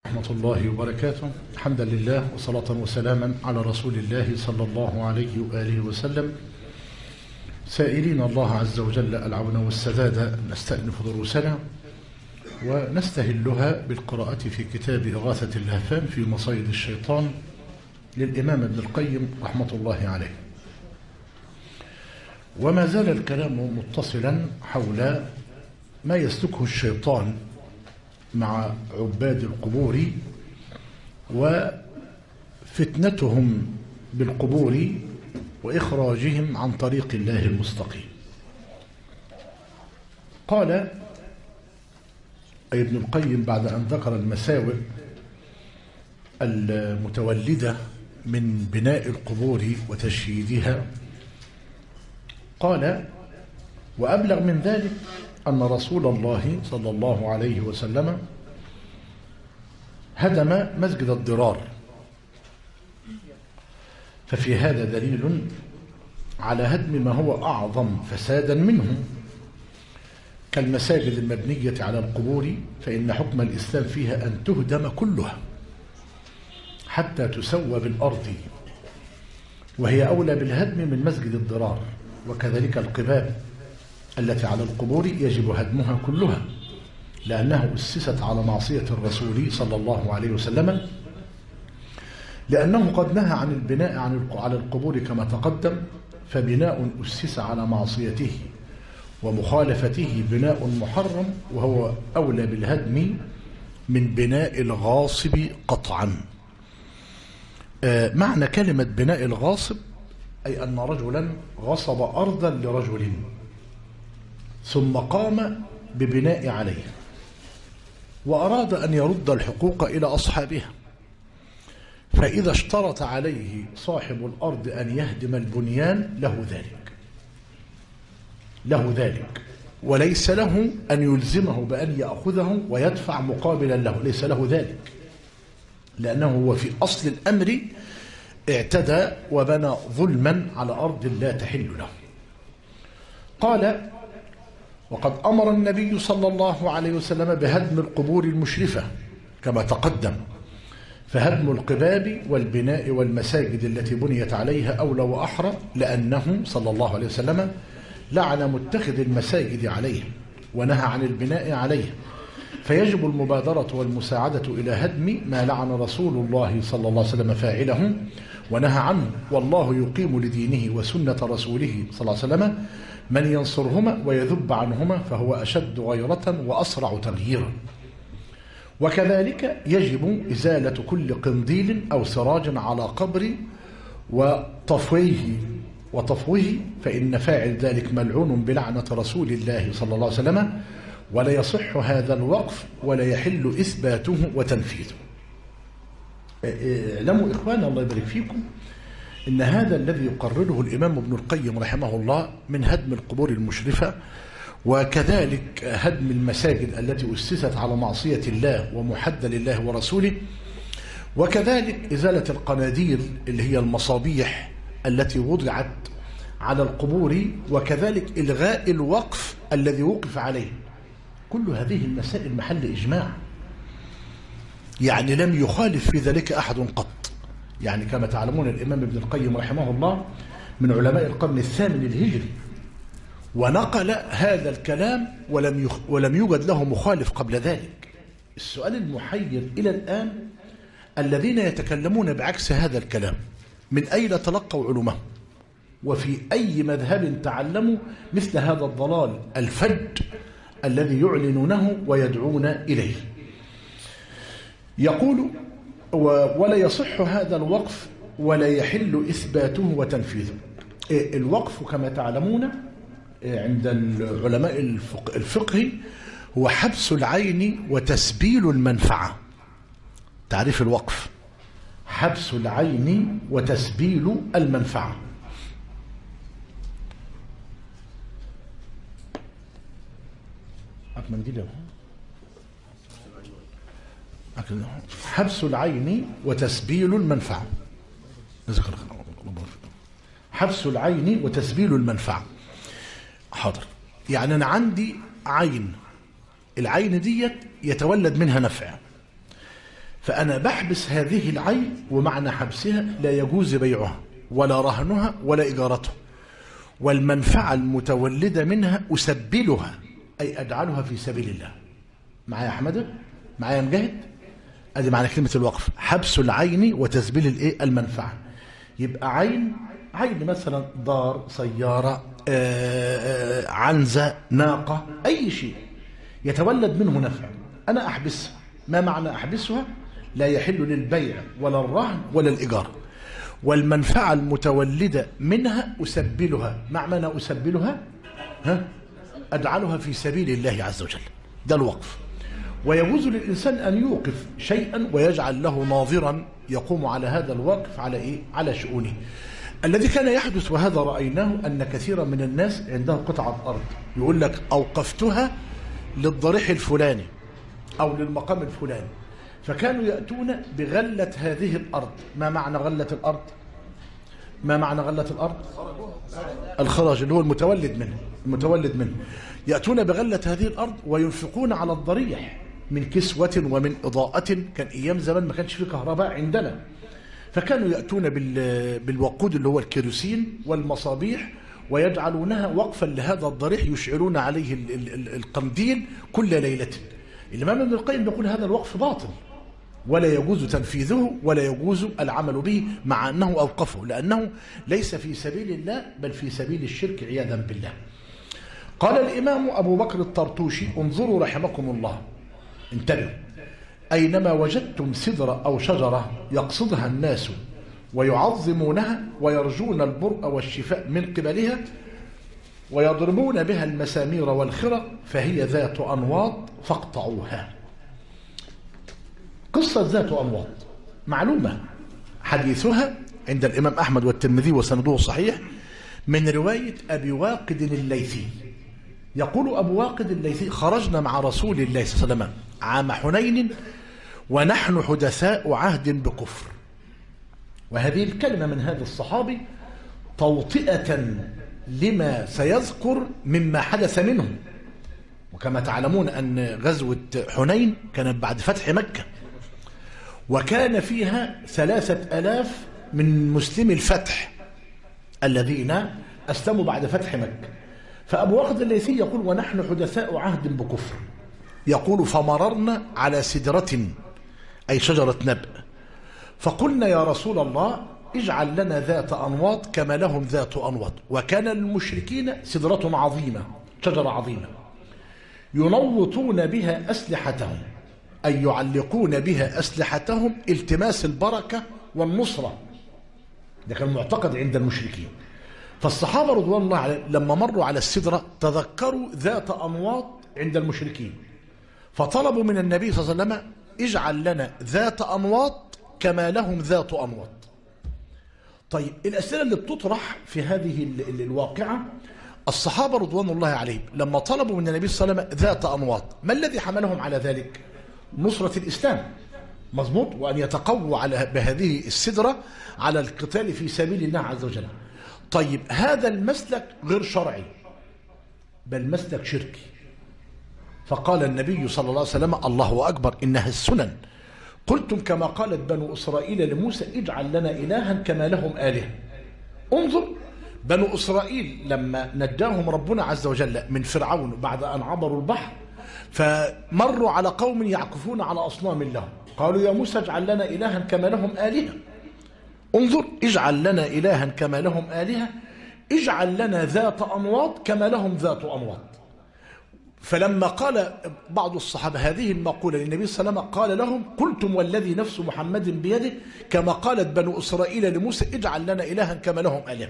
ورحمة الله وبركاته. حمدا لله وصلاة وسلاما على رسول الله صلى الله عليه وآله وسلم، سائلين الله عز وجل العون والسداد. نستأنف دروسنا ونستهلها بالقراءة في كتاب إغاثة اللهفان في مصايد الشيطان للإمام ابن القيم رحمة الله عليه. وما زال الكلام متصلا حول ما يسلكه الشيطان مع عباد القبور وفتنتهم بالقبور وإخراجهم عن طريق الله المستقيم. قال أي ابن القيم بعد أن ذكر المساوئ المتولدة من بناء القبور وتشييدها، قال: وأبلغ من ذلك أن رسول الله صلى الله عليه وسلم هدم مسجد الضرار، ففي هذا دليل على هدم ما هو أعظم فسادا منه كالمساجد المبنية على القبور، فإن حكم الإسلام فيها أن تهدم كلها حتى تسوى بالأرض، وهي أولى بالهدم من مسجد الضرار. وكذلك القباب التي على القبور يجب هدمها كلها، لأنها أسست على معصية الرسول صلى الله عليه وسلم، لأنه قد نهى عن البناء على القبور كما تقدم، فبناء أسس على معصيته ومخالفته بناء محرم، وهو أولى بالهدم من بناء الغاصب قطعا. معنى كلمة بناء الغاصب أي أن رجلا غصب أرضا لرجل ثم قام ببناء عليها وأراد أن يرد الحقوق إلى أصحابها، فإذا اشترط عليه صاحب الأرض أن يهدم البنيان له ذلك وليس له أن يلزمه بأن يأخذه ويدفع مقابلا له، ليس له ذلك، لأنه هو في أصل الأمر اعتدى وبنى ظلما على أرض لا تحل له. قال: وقد أمر النبي صلى الله عليه وسلم بهدم القبور المشرفة كما تقدم، فهدم القباب والبناء والمساجد التي بنيت عليها أولى وأحرى، لأنه صلى الله عليه وسلم لعن متخذ المساجد عليه ونهى عن البناء عليه، فيجب المبادرة والمساعدة إلى هدم ما لعن رسول الله صلى الله عليه وسلم فاعله ونهى عنه، والله يقيم لدينه وسنة رسوله صلى الله عليه وسلم من ينصرهما ويذب عنهما، فهو أشد غيرة وأسرع تغييرا. وكذلك يجب إزالة كل قنديل أو سراج على قبر وطفوه، فإن فاعل ذلك ملعون بلعنة رسول الله صلى الله عليه وسلم، ولا يصح هذا الوقف ولا يحل إثباته وتنفيذه. اعلموا إخوانا الله يبارك فيكم إن هذا الذي يقرره الإمام ابن القيم رحمه الله من هدم القبور المشرفة، وكذلك هدم المساجد التي أسست على معصية الله ومحدة لله ورسوله، وكذلك إزالة القناديل اللي هي المصابيح التي وضعت على القبور، وكذلك إلغاء الوقف الذي وقف عليه، كل هذه المسائل محل إجماع، يعني لم يخالف في ذلك أحد قط. يعني كما تعلمون الإمام ابن القيم رحمه الله من علماء القرن الثامن الهجري، ونقل هذا الكلام ولم يوجد له مخالف قبل ذلك. السؤال المحير إلى الآن الذين يتكلمون بعكس هذا الكلام من أين تلقوا علومهم، وفي أي مذهب تعلموا مثل هذا الضلال الفج الذي يعلنونه ويدعون إليه. يقول: ولا يصح هذا الوقف ولا يحل إثباته وتنفيذه. الوقف كما تعلمون عند العلماء الفقه هو حبس العين وتسبيل المنفعة. تعريف الوقف: حبس العين وتسبيل المنفعة. حبس العين وتسبيل المنفعة. حبس العين وتسبيل المنفعة. حاضر. يعني أنا عندي عين، العين ديت يتولد منها نفع، فأنا بحبس هذه العين، ومعنى حبسها لا يجوز بيعها ولا رهنها ولا إجارتها، والمنفعة المتولدة منها أسبلها، أي أجعلها في سبيل الله. معايا يا أحمد؟ معايا مجاهد؟ أدي معنى كلمة الوقف، حبس العين وتسبيل المنفعة. يبقى عين مثلا دار، سيارة، عنزة، ناقة، أي شيء يتولد منه نفع أنا أحبسها. ما معنى أحبسها؟ لا يحل للبيع ولا الرهن ولا الإيجار. والمنفعة المتولدة منها أسبلها. مع معنى أسبلها؟ أجعلها في سبيل الله عز وجل. ده الوقف. ويجوز للإنسان أن يوقف شيئا ويجعل له ناظرا يقوم على هذا الوقف على إيه؟ على شؤونه. الذي كان يحدث وهذا رأيناه أن كثيرا من الناس عنده قطعة أرض يقول لك أوقفتها للضريح الفلاني أو للمقام الفلاني، فكانوا يأتون بغلة هذه الأرض. ما معنى غلة الأرض؟ ما معنى غلة الأرض؟ الخراج اللي هو المتولد منه. يأتون بغلة هذه الأرض وينفقون على الضريح من كسوة ومن إضاءة. كان أيام زمان ما كانش فيه كهرباء عندنا، فكانوا يأتون بالوقود اللي هو الكيروسين والمصابيح ويجعلونها وقفا لهذا الضريح، يشعلون عليه القنديل كل ليلة. الإمام ابن القيم يقول هذا الوقف باطل ولا يجوز تنفيذه ولا يجوز العمل به، مع أنه أوقفه، لأنه ليس في سبيل الله بل في سبيل الشرك عياذا بالله. قال الإمام أبو بكر الطرطوشي: انظروا رحمكم الله، انتبهوا، أينما وجدتم سدرة أو شجرة يقصدها الناس ويعظمونها ويرجون البرء والشفاء من قبلها ويضربون بها المسامير والخرى فهي ذات أنواط فاقطعوها. قصة ذات أنواط معلومة، حديثها عند الإمام أحمد والترمذي وسنده صحيح من رواية أبي واقد الليثي. يقول أبو واقد الليثي: خرجنا مع رسول الله صلى الله عليه وسلم عام حنين ونحن حدثاء عهد بكفر. وهذه الكلمة من هذا الصحابي توطئة لما سيذكر مما حدث منه. وكما تعلمون أن غزوة حنين كانت بعد فتح مكة، وكان فيها 3000 من مسلمي الفتح الذين أسلموا بعد فتح مكة. فأبو واقد الليثي يقول: ونحن حدثاء عهد بكفر، يقول: فمررنا على سدرة أي شجرة نبأ، فقلنا يا رسول الله اجعل لنا ذات أنواط كما لهم ذات أنواط. وكان للمشركين سدرة عظيمة، شجرة عظيمة، ينوطون بها أسلحتهم، أي يعلقون بها أسلحتهم التماس البركة والنصرة. ده كان معتقد عند المشركين. فالصحابة رضوان الله عليهم لما مروا على السدرة تذكروا ذات أنواط عند المشركين، فطلبوا من النبي صلى الله عليه وسلم: اجعل لنا ذات أنواط كما لهم ذات أنواط. طيب، الأسئلة اللي بتطرح في هذه الواقعة: الصحابة رضوان الله عليهم لما طلبوا من النبي صلى الله عليه وسلم ذات أنواط، ما الذي حملهم على ذلك؟ نصرة الإسلام، مظبوط، وأن يتقووا على بهذه السدرة على القتال في سبيل الله عز وجل. طيب، هذا المسلك غير شرعي بل مسلك شركي. فقال النبي صلى الله عليه وسلم: الله أكبر، إنها السنن. قلتم كما قالت بنو إسرائيل لموسى: اجعل لنا إلها كما لهم آلهة. انظر، بنو إسرائيل لما نجاهم ربنا عز وجل من فرعون بعد أن عبروا البحر، فمروا على قوم يعكفون على أصنام لهم، قالوا: يا موسى اجعل لنا إلها كما لهم آلهة. انظر، اجعل لنا إلها كما لهم آلهة، اجعل لنا ذات أنواط كما لهم ذات أنواط. فلما قال بعض الصحابة هذه المقولة للنبي صلى الله عليه وسلم قال لهم: قلتم والذي نفس محمد بيده كما قالت بنو إسرائيل لموسى: اجعل لنا إلها كما لهم آلهة.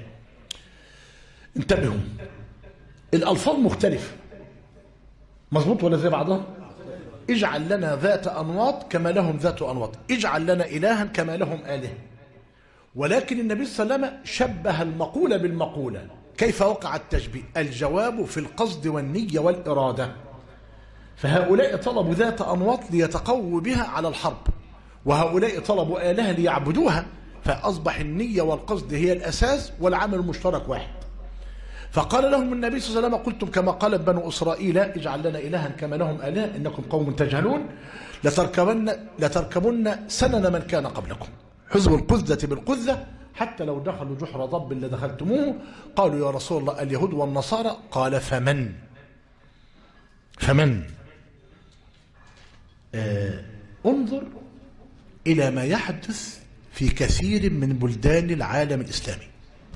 انتبهوا، الألفاظ مختلفة، مظبوط ولا زي بعضها؟ اجعل لنا ذات أنواط كما لهم ذات أنواط، اجعل لنا إلها كما لهم آلهة. ولكن النبي صلى الله عليه وسلم شبه المقولة بالمقولة. كيف وقع التشبيه؟ الجواب في القصد والنية والإرادة. فهؤلاء طلبوا ذات أنواط ليتقووا بها على الحرب، وهؤلاء طلبوا آلهة ليعبدوها، فأصبح النية والقصد هي الأساس والعمل المشترك واحد. فقال لهم النبي صلى الله عليه وسلم: قلتم كما قالت بنو إسرائيل اجعل لنا إلها كما لهم آله إنكم قوم تجهلون لتركبن سنن من كان قبلكم حزب القذة بالقذة حتى لو دخلوا جحر ضب لدخلتموه. قالوا: يا رسول الله اليهود والنصارى. قال: فمن انظر إلى ما يحدث في كثير من بلدان العالم الإسلامي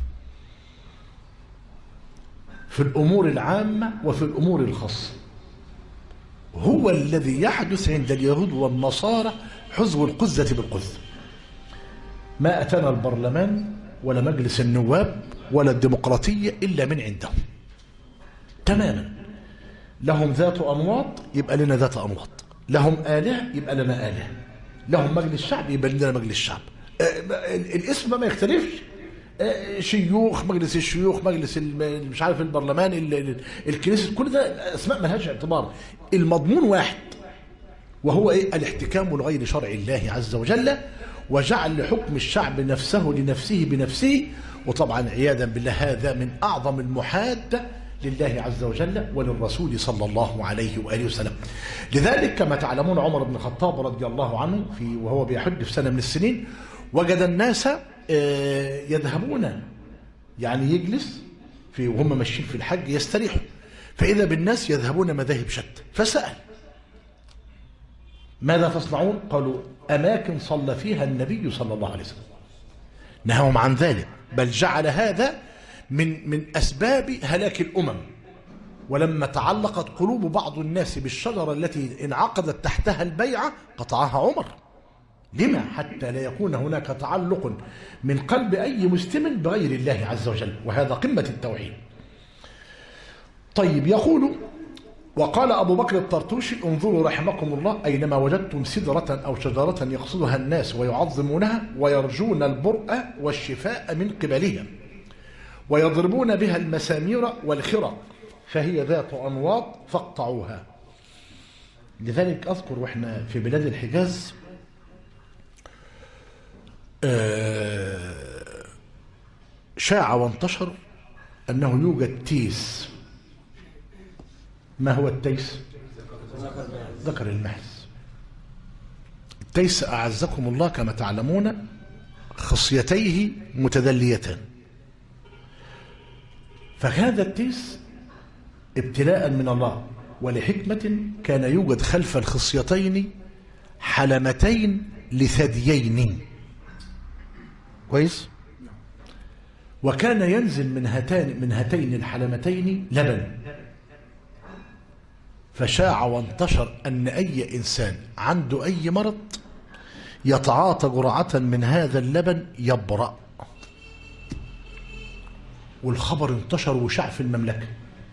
في الأمور العامة وفي الأمور الخاصة. هو الذي يحدث عند اليهود والنصارى حزب القذة بالقذة. ما أتانا البرلمان ولا مجلس النواب ولا الديمقراطية إلا من عندهم تماما. لهم ذات أنواط يبقى لنا ذات أنواط، لهم آلهة يبقى لنا آلهة، لهم مجلس شعب يبقى لنا مجلس شعب. الاسم ما يختلفش، شيوخ، مجلس الشيوخ، مجلس مش عارف البرلمان، الكنيسة، كل ده أسماء ملهاش اعتبار. المضمون واحد، وهو الاحتكام لغير شرع الله عز وجل، وجعل حكم الشعب نفسه لنفسه بنفسه. وطبعا عياذا بالله هذا من أعظم المحادة لله عز وجل وللرسول صلى الله عليه وآله وسلم. لذلك كما تعلمون عمر بن الخطاب رضي الله عنه وهو بيحج في سنة من السنين وجد الناس يذهبون، يعني يجلس وهم ماشيين في الحج يستريحوا، فإذا بالناس يذهبون مذاهب شتى. فسأل: ماذا تصنعون؟ قالوا: أماكن صلى فيها النبي صلى الله عليه وسلم. نهاهم عن ذلك، بل جعل هذا من أسباب هلاك الأمم. ولما تعلقت قلوب بعض الناس بالشجرة التي انعقدت تحتها البيعة قطعها عمر. لما؟ حتى لا يكون هناك تعلق من قلب أي مسلم بغير الله عز وجل، وهذا قمة التوحيد. طيب، يقول: وقال أبو بكر الطرطوشي: انظروا رحمكم الله أينما وجدتم سدرة أو شجرة يقصدها الناس ويعظمونها ويرجون البرء والشفاء من قبلها ويضربون بها المسامير والخرق فهي ذات أنواط فاقطعوها. لذلك أذكر وإحنا في بلاد الحجاز شاع وانتشر أنه يوجد تيس. ما هو التيس؟ ذكر المحز. التيس أعزكم الله كما تعلمون خصيتيه متدليتان. فهذا التيس ابتلاء من الله ولحكمة كان يوجد خلف الخصيتين حلمتين لثديين، كويس؟ وكان ينزل من هاتين الحلمتين لبن. فشاع وانتشر أن أي إنسان عنده أي مرض يتعاطى جرعة من هذا اللبن يبرأ. والخبر انتشر وشاع في المملكة.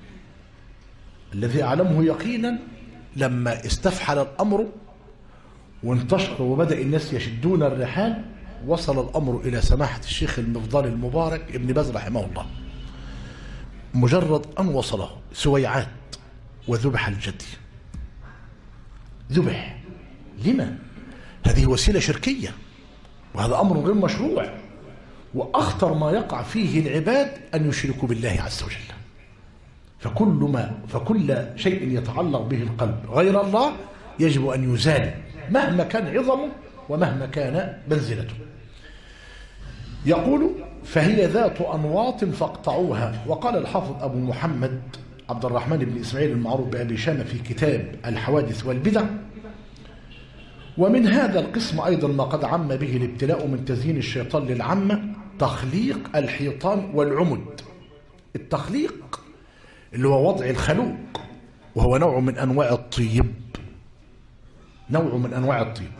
الذي أعلمه يقينا لما استفحل الأمر وانتشر وبدأ الناس يشدون الرحال، وصل الأمر إلى سماحة الشيخ المفضل المبارك ابن باز رحمه الله. مجرد أن وصله سويعات وذبح الجدي. ذبح. لما؟ هذه وسيلة شركية، وهذا أمر غير مشروع، وأخطر ما يقع فيه العباد أن يشركوا بالله عز وجل. فكل شيء يتعلق به القلب غير الله يجب أن يزال مهما كان عظمه ومهما كان منزلته. يقول: فهي ذات أنواط فاقطعوها. وقال الحافظ أبو محمد عبد الرحمن بن إسماعيل المعروف بأبي شامة في كتاب الحوادث والبدع: ومن هذا القسم أيضا ما قد عم به الابتلاء من تزيين الشيطان للعامة تخليق الحيطان والعمد. التخليق اللي هو وضع الخلوق، وهو نوع من أنواع الطيب، نوع من أنواع الطيب.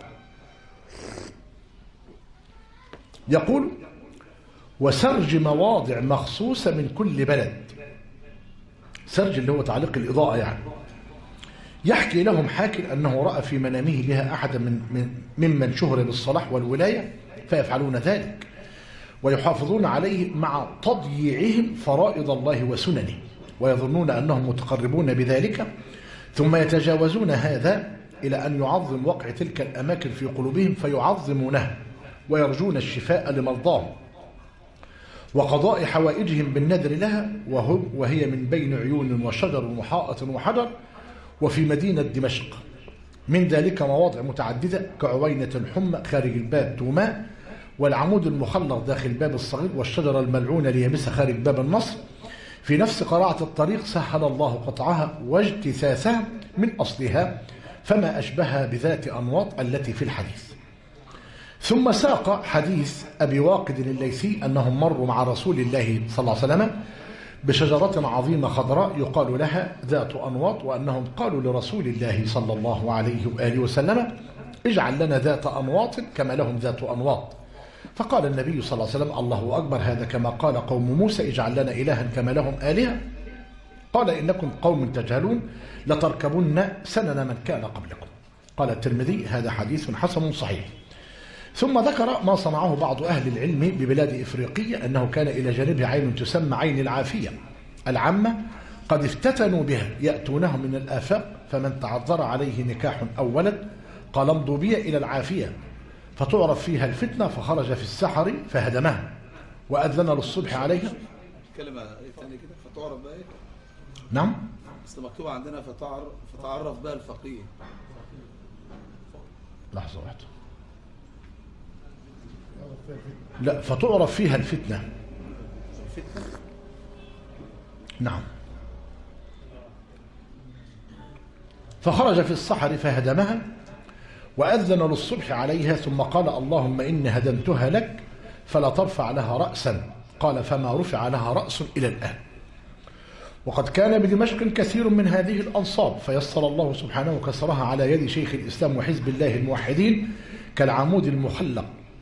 يقول: وسرج مواضع مخصوصة من كل بلد. سرج اللي هو تعليق الإضاءة يعني. يحكي لهم حاكي أنه رأى في منامه بها أحدا ممن شهر بالصلاح والولاية فيفعلون ذلك ويحافظون عليه مع تضييعهم فرائض الله وسننه، ويظنون أنهم متقربون بذلك، ثم يتجاوزون هذا إلى أن يعظم وقع تلك الأماكن في قلوبهم فيعظمونها ويرجون الشفاء لمرضاهم. وقضاء حوائجهم بالنذر لها، وهي من بين عيون وشجر وحائط وحجر، وفي مدينة دمشق. من ذلك مواضع متعددة كعوينة الحمى خارج الباب توماء، والعمود المخلق داخل الباب الصغير، والشجرة الملعونة ليابسة خارج باب النصر. في نفس قراءة الطريق سهل الله قطعها واجتثاثها من أصلها، فما أشبهها بذات أنواط التي في الحديث. ثم ساق حديث أبي واقد الليثي أنهم مروا مع رسول الله صلى الله عليه وسلم بشجرة عظيمة خضراء يقال لها ذات أنواط، وأنهم قالوا لرسول الله صلى الله عليه وآله وسلم اجعل لنا ذات أنواط كما لهم ذات أنواط. فقال النبي صلى الله عليه وسلم الله أكبر، هذا كما قال قوم موسى اجعل لنا إلها كما لهم آلهة. قال إنكم قوم تجهلون لتركبن سنن من كان قبلكم. قال الترمذي هذا حديث حسن صحيح. ثم ذكر ما صنعه بعض أهل العلم ببلاد إفريقية، أنه كان إلى جانبه عين تسمى عين العافية العامة قد افتتنوا بها، يأتونه من الآفاق، فمن تعذر عليه نكاح أو ولد قال امضوا بي إلى العافية فتعرف فيها الفتنة، فخرج في السحر فهدمها وأذن للصبح عليها. كلمة ثانية كده فتعرف بقى إيه؟ نعم بس مكتوب عندنا فتعرف بقى الفقيه. لحظة واحدة، لا فتعرف فيها الفتنة. نعم. فخرج في الصحر فهدمها وأذن للصبح عليها، ثم قال اللهم إني هدمتها لك فلا ترفع لها رأسا. قال فما رفع لها رأس إلى الآن. وقد كان بدمشق كثير من هذه الأنصاب، فيسر الله سبحانه كسرها على يد شيخ الإسلام وحزب الله الموحدين، كالعمود المخلق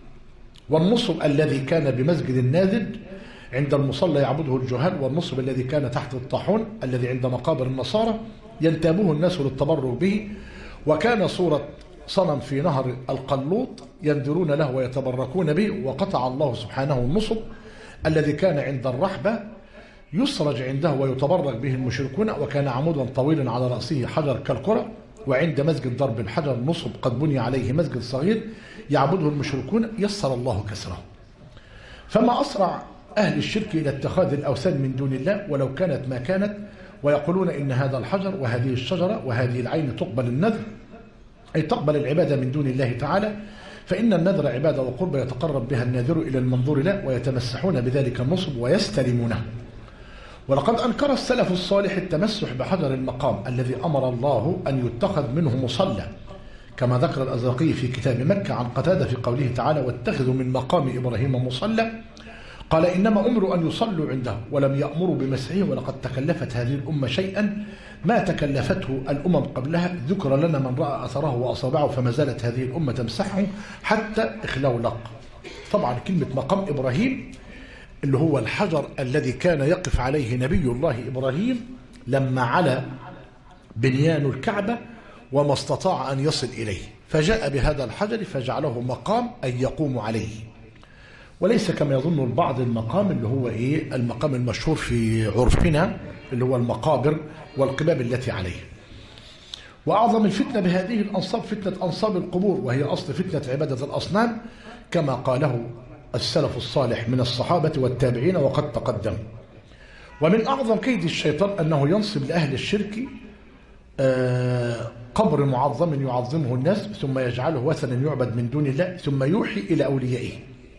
والنصب الذي كان بمسجد الناذج عند المصلى يعبده الجهال، والنصب الذي كان تحت الطاحون الذي عند مقابر النصارى ينتابه الناس للتبرك به، وكان صورة صنم في نهر القلوط ينذرون له ويتبركون به. وقطع الله سبحانه النصب الذي كان عند الرحبة يسرج عنده ويتبرك به المشركون، وكان عمودا طويلا على رأسه حجر كالكرة. وعند مسجد ضرب الحجر نصب قد بني عليه مسجد صغير يعبده المشركون، يسر الله كسره. فما أسرع أهل الشرك إلى اتخاذ الأوثان من دون الله ولو كانت ما كانت، ويقولون إن هذا الحجر وهذه الشجرة وهذه العين تقبل النذر، أي تقبل العبادة من دون الله تعالى، فإن النذر عبادة وقربة يتقرب بها الناذر إلى المنظور له، ويتمسحون بذلك النصب ويستلمونه. ولقد أنكر السلف الصالح التمسح بحجر المقام الذي أمر الله أن يتخذ منه مصلى، كما ذكر الأزرقي في كتاب مكة عن قتادة في قوله تعالى واتخذوا من مقام إبراهيم مصلى، قال إنما أمروا أن يصلوا عنده ولم يأمروا بمسحه. ولقد تكلفت هذه الأمة شيئا ما تكلفته الأمم قبلها، ذكر لنا من رأى أثره وأصابعه، فما زالت هذه الأمة تمسحه حتى إخلولق. طبعا كلمة مقام إبراهيم اللي هو الحجر الذي كان يقف عليه نبي الله إبراهيم لما علا بنيان الكعبة وما استطاع أن يصل إليه، فجاء بهذا الحجر فجعله مقام أن يقوم عليه، وليس كما يظن البعض المقام اللي هو المقام المشهور في عرفنا اللي هو المقابر والقباب التي عليه. وأعظم الفتنة بهذه الأنصاب فتنة أنصاب القبور، وهي أصل فتنة عبادة الأصنام كما قاله السلف الصالح من الصحابة والتابعين وقد تقدم. ومن أعظم كيد الشيطان أنه ينصب لأهل الشرك قبر معظم يعظمه الناس، ثم يجعله وثنا يعبد من دون الله، ثم يوحي إلى أوليائه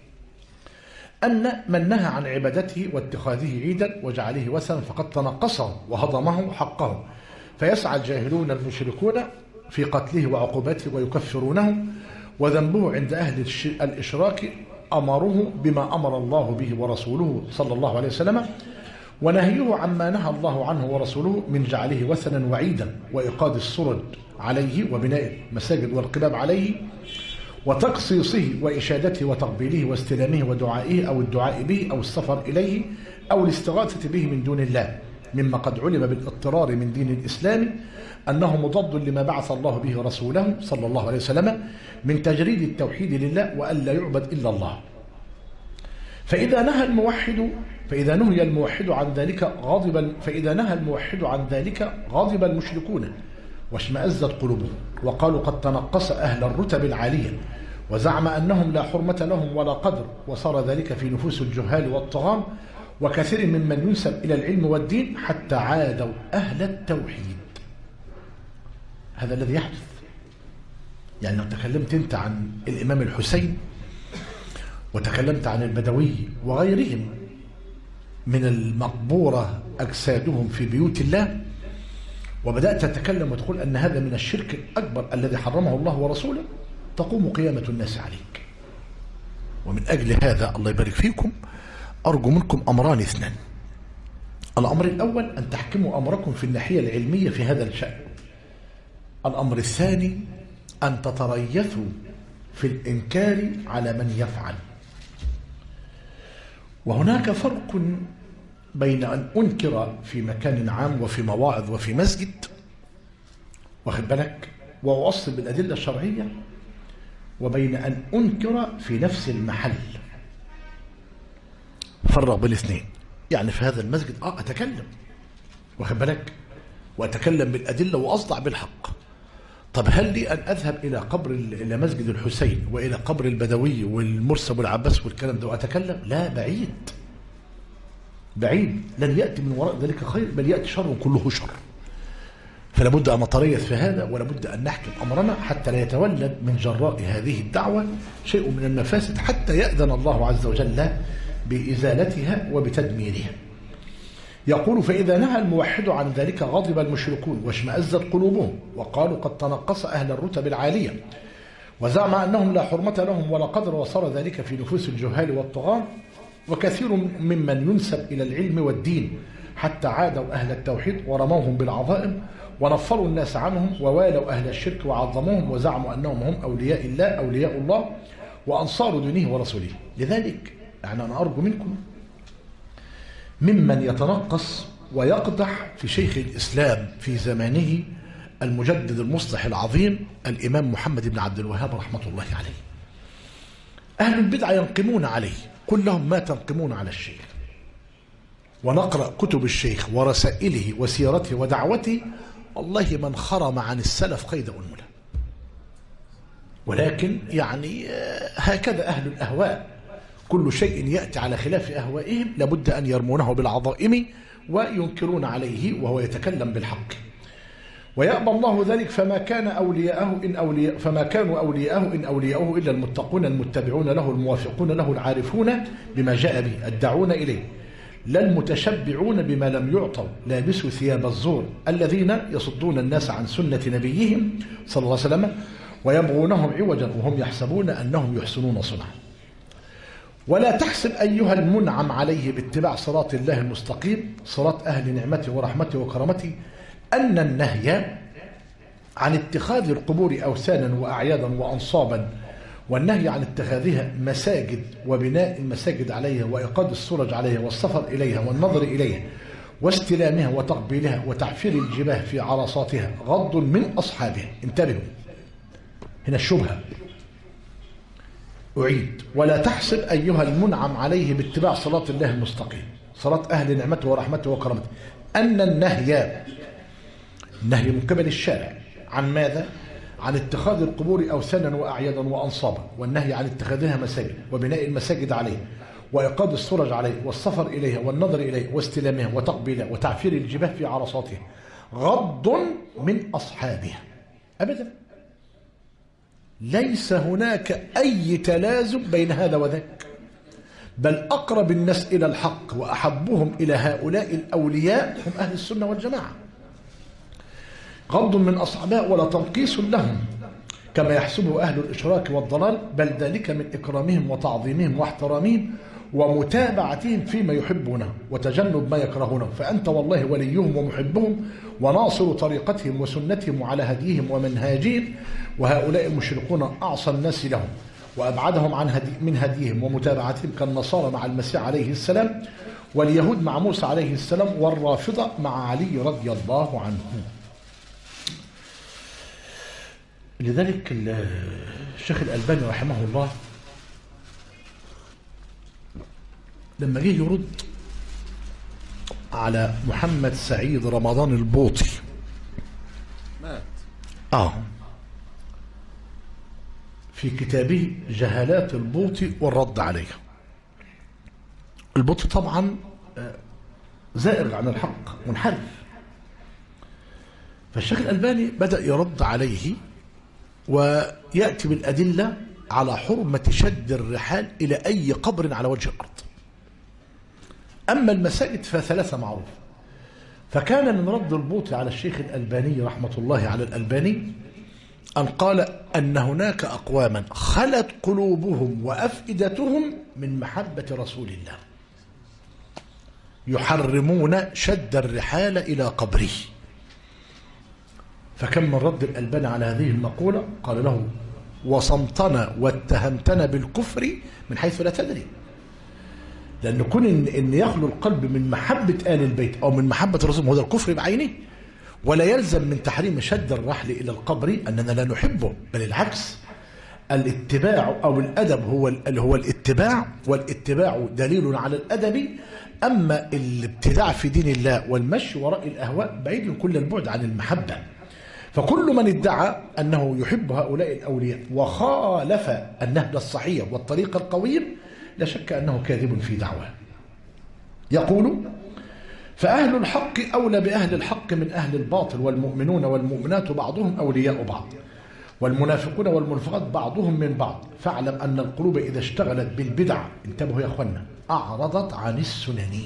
أن من نهى عن عبادته واتخاذه عيدا وجعله وثنا فقد تنقصه وهضمه حقه، فيسعى الجاهلون المشركون في قتله وعقوبته ويكفرونه. وذنبه عند أهل الإشراك أمره بما أمر الله به ورسوله صلى الله عليه وسلم، ونهيه عما نهى الله عنه ورسوله من جعله وثنا وعيدا وإيقاد السرج عليه وبناء المساجد والقباب عليه وتقصيصه وإشادته وتقبيله واستلامه ودعائه أو الدعاء به أو السفر إليه أو الاستغاثة به من دون الله، مما قد علم بالاضطرار من دين الإسلام أنه مضاد لما بعث الله به رسوله صلى الله عليه وسلم من تجريد التوحيد لله وألا يعبد إلا الله. فإذا نهى الموحد عن ذلك غضب المشركون واشمأزت قلوبهم، وقالوا قد تنقص أهل الرتب العالية وزعم أنهم لا حرمة لهم ولا قدر، وصار ذلك في نفوس الجهال والطغاة وكثير ممن ينسب إلى العلم والدين حتى عادوا أهل التوحيد. هذا الذي يحدث. يعني لو تكلمت أنت عن الإمام الحسين وتكلمت عن البدوي وغيرهم من المقبورة أجسادهم في بيوت الله، وبدأت تتكلم وتقول أن هذا من الشرك الأكبر الذي حرمه الله ورسوله، تقوم قيامة الناس عليك. ومن أجل هذا الله يبارك فيكم أرجو منكم أمران اثنان. الأمر الأول أن تحكموا أمركم في الناحية العلمية في هذا الشأن. الأمر الثاني أن تتريثوا في الإنكار على من يفعل. وهناك فرق بين أن أنكر في مكان عام وفي مواعظ وفي مسجد، واخد بالك، وأوصل بالأدلة الشرعية، وبين أن أنكر في نفس المحل. فرق بين الاثنين. يعني في هذا المسجد أتكلم، واخد بالك، وأتكلم بالأدلة وأصدع بالحق. طب هل لي أن أذهب إلى مسجد الحسين وإلى قبر البدوي والمرسي والعباس والكلام ده وأتكلم؟ لا، بعيد بعيد، لن يأتي من وراء ذلك خير، بل يأتي شر كله شر. فلا بد أن نتريث في هذا، ولا بد أن نحكم أمرنا حتى لا يتولد من جراء هذه الدعوة شيء من المفاسد، حتى يأذن الله عز وجل بإزالتها وبتدميرها. يقول: فإذا نهى الموحد عن ذلك غضب المشركون واشمأزت قلوبهم، وقالوا قد تنقص أهل الرتب العالية، وزعم أنهم لا حرمة لهم ولا قدر، وصار ذلك في نفوس الجهال والطغاة وكثير ممن ينسب إلى العلم والدين حتى عادوا أهل التوحيد ورموهم بالعظائم ونفروا الناس عنهم ووالوا أهل الشرك وعظموهم وزعموا أنهم هم أولياء الله وأنصار دينه ورسوله. لذلك يعني أنا أرجو منكم ممن يتنقص ويقدح في شيخ الإسلام في زمانه المجدد المصلح العظيم الإمام محمد بن عبد الوهاب رحمة الله عليه. أهل البدع ينقمون عليه، قل لهم ما تنقمون على الشيخ، ونقرأ كتب الشيخ ورسائله وسيرته ودعوته، والله من خرم عن السلف قيد أنملة. ولكن يعني هكذا أهل الأهواء، كل شيء يأتي على خلاف أهوائهم لابد أن يرمونه بالعظائم وينكرون عليه وهو يتكلم بالحق. ويأبى الله ذلك فما كانوا أولياءه إن أولياءه إلا المتقون المتبعون له الموافقون له العارفون بما جاء به الداعون إليه، لا المتشبعون بما لم يعطوا لابسوا ثياب الزور الذين يصدون الناس عن سنة نبيهم صلى الله عليه وسلم ويبغونهم عوجا وهم يحسبون أنهم يحسنون صنعا. ولا تحسب أيها المنعم عليه باتباع صراط الله المستقيم صراط أهل نعمته ورحمته وكرامته أن النهي عن اتخاذ القبور أوثانا وأعيادا وأنصابا، والنهي عن اتخاذها مساجد وبناء المساجد عليها وإيقاد السرج عليها والسفر إليها والنظر إليها واستلامها وتقبيلها وتعفير الجباه في عرصاتها غض من أصحابها. انتبهوا هنا الشبهة، أعيد: ولا تحسب أيها المنعم عليه باتباع صراط الله المستقيم صراط أهل نعمته ورحمته وكرامته أن النهي من قبل الشارع عن ماذا؟ عن اتخاذ القبور أوثانا وأعيادا وأنصابا، والنهي عن اتخاذها مساجد وبناء المساجد عليه وإيقاد السرج عليه والسفر إليها والنظر إليه واستلامها وتقبيلها وتعفير الجباه في عرصاتها غض من أصحابها. أبدا ليس هناك أي تلازم بين هذا وذاك، بل أقرب الناس إلى الحق وأحبهم إلى هؤلاء الأولياء هم أهل السنة والجماعة. غض من أصحابها ولا تنقيص لهم كما يحسبه أهل الإشراك والضلال، بل ذلك من إكرامهم وتعظيمهم واحترامهم ومتابعتهم فيما يحبونه وتجنب ما يكرهونه، فأنت والله وليهم ومحبهم وناصر طريقتهم وسنتهم وعلى هديهم ومنهاجهم، وهؤلاء المشركون أعصى الناس لهم وأبعدهم من هديهم ومتابعتهم كالنصارى مع المسيح عليه السلام واليهود مع موسى عليه السلام والرافضة مع علي رضي الله عنه. لذلك الشيخ الألباني رحمه الله لما جه يرد على محمد سعيد رمضان البوطي مات في كتابه جهالات البوطي والرد عليها. البوطي طبعا زائر عن الحق، منحرف، فالشيخ الألباني بدأ يرد عليه ويأتي بالأدلة على حرمة شد الرحال إلى أي قبر على وجه الأرض. أما المساجد فثلاثة معروفة. فكان من رد البوطي على الشيخ الألباني رحمة الله على الألباني أن قال أن هناك أقواما خلت قلوبهم وأفئدتهم من محبة رسول الله يحرمون شد الرحال إلى قبره. فكم من رد الألباني على هذه المقولة قال له: وصمتنا واتهمتنا بالكفر من حيث لا تدري. لأن كون إن يخلو القلب من محبة آل البيت أو من محبة الرسول هو ده الكفر بعينه، ولا يلزم من تحريم شد الرحل إلى القبر أننا لا نحبه، بل العكس. الاتباع أو الأدب هو الاتباع، والاتباع دليل على الأدب. أما الابتداع في دين الله والمشي وراء الأهواء بعيد كل البعد عن المحبة. فكل من ادعى أنه يحب هؤلاء الأولياء وخالف النهج الصحيح والطريق القويم لا شك أنه كاذب في دعواه. يقول: فأهل الحق أولى بأهل الحق من أهل الباطل، والمؤمنون والمؤمنات بعضهم أولياء بعض، والمنافقون والمنافقات بعضهم من بعض. فاعلم أن القلوب إذا اشتغلت بالبدع، انتبهوا يا أخوانا، أعرضت عن السنن.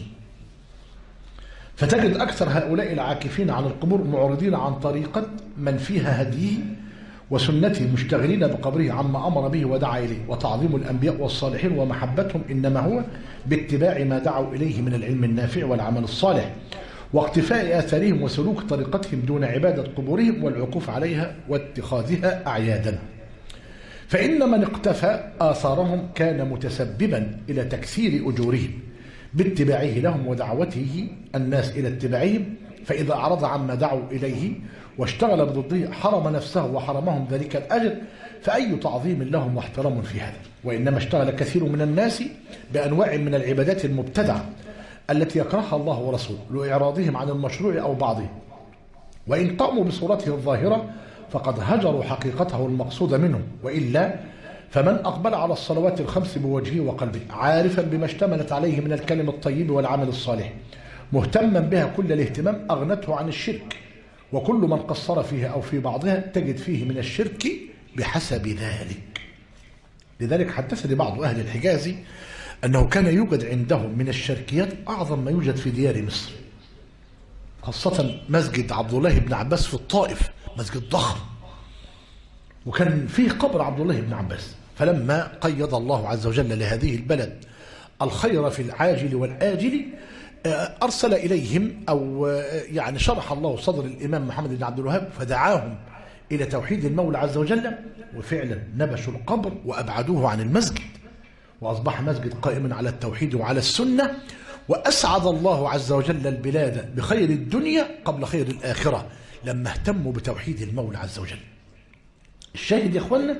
فتجد أكثر هؤلاء العاكفين عن القبور معرضين عن طريقة من فيها هديه وسنته، مشتغلين بقبره عما أمر به ودعا إليه. وتعظيم الأنبياء والصالحين ومحبتهم إنما هو باتباع ما دعوا إليه من العلم النافع والعمل الصالح، واقتفاء آثارهم وسلوك طريقتهم دون عبادة قبورهم والعكوف عليها واتخاذها أعيادا. فإن من اقتفى آثارهم كان متسببا إلى تكثير أجورهم باتباعه لهم ودعوته الناس إلى اتباعهم. فإذا أعرض عما دعوا إليه واشتغل بضده حرم نفسه وحرمهم ذلك الأجر. فأي تعظيم لهم واحترام في هذا؟ وإنما اشتغل كثير من الناس بأنواع من العبادات المبتدعة التي يكرهها الله ورسوله لإعراضهم عن المشروع أو بعضه، وإن قاموا بصورته الظاهرة فقد هجروا حقيقته المقصود منه. وإلا فمن أقبل على الصلوات الخمس بوجهه وقلبه عارفا بما اشتملت عليه من الكلم الطيب والعمل الصالح مهتما بها كل الاهتمام أغنته عن الشرك، وكل من قصر فيها أو في بعضها تجد فيه من الشرك بحسب ذلك. لذلك حدثني بعض أهل الحجاز أنه كان يوجد عندهم من الشركيات أعظم ما يوجد في ديار مصر، خاصة مسجد عبد الله بن عباس في الطائف، مسجد ضخم، وكان فيه قبر عبد الله بن عباس. فلما قيض الله عز وجل لهذه البلد الخير في العاجل والآجل أرسل إليهم أو يعني شرح الله صدر الإمام محمد بن عبد الوهاب فدعاهم إلى توحيد المولى عز وجل، وفعلا نبشوا القبر وأبعدوه عن المسجد، وأصبح مسجد قائما على التوحيد وعلى السنة. وأسعد الله عز وجل البلاد بخير الدنيا قبل خير الآخرة لما اهتموا بتوحيد المولى عز وجل. الشاهد يا أخوانا،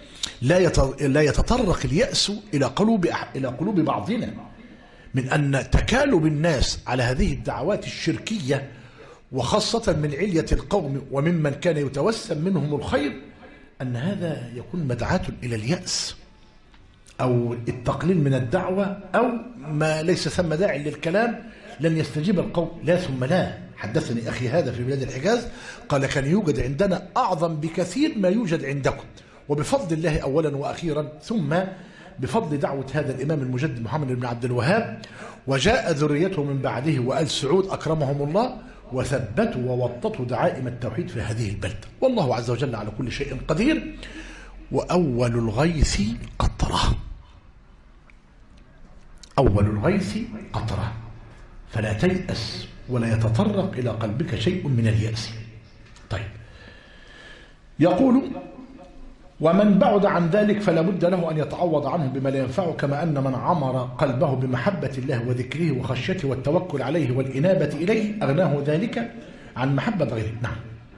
لا يتطرق اليأس إلى قلوب بعضنا من أن تكالب الناس على هذه الدعوات الشركية، وخاصة من علية القوم وممن كان يتوسم منهم الخير، أن هذا يكون مدعاة إلى اليأس أو التقليل من الدعوة، أو ما ليس ثم داعي للكلام، لن يستجيب القوم لا ثم لا. حدثني أخي هذا في بلاد الحجاز قال: كان يوجد عندنا أعظم بكثير ما يوجد عندكم، وبفضل الله أولا وأخيرا، ثم بفضل دعوة هذا الإمام المجدد محمد بن عبد الوهاب، وجاء ذريته من بعده وآل سعود أكرمهم الله، وثبتوا ووططوا دعائم التوحيد في هذه البلد. والله عز وجل على كل شيء قدير. وأول الغيث قطرة، أول الغيث قطرة، فلا تيأس ولا يتطرق إلى قلبك شيء من اليأس. طيب، يقول: ومن بعد عن ذلك فلا بد له أن يتعوض عنه بما لا ينفعه، كما أن من عمر قلبه بمحبة الله وذكره وخشيته والتوكل عليه والإنابة إليه أغناه ذلك عن محبة غيره. نعم.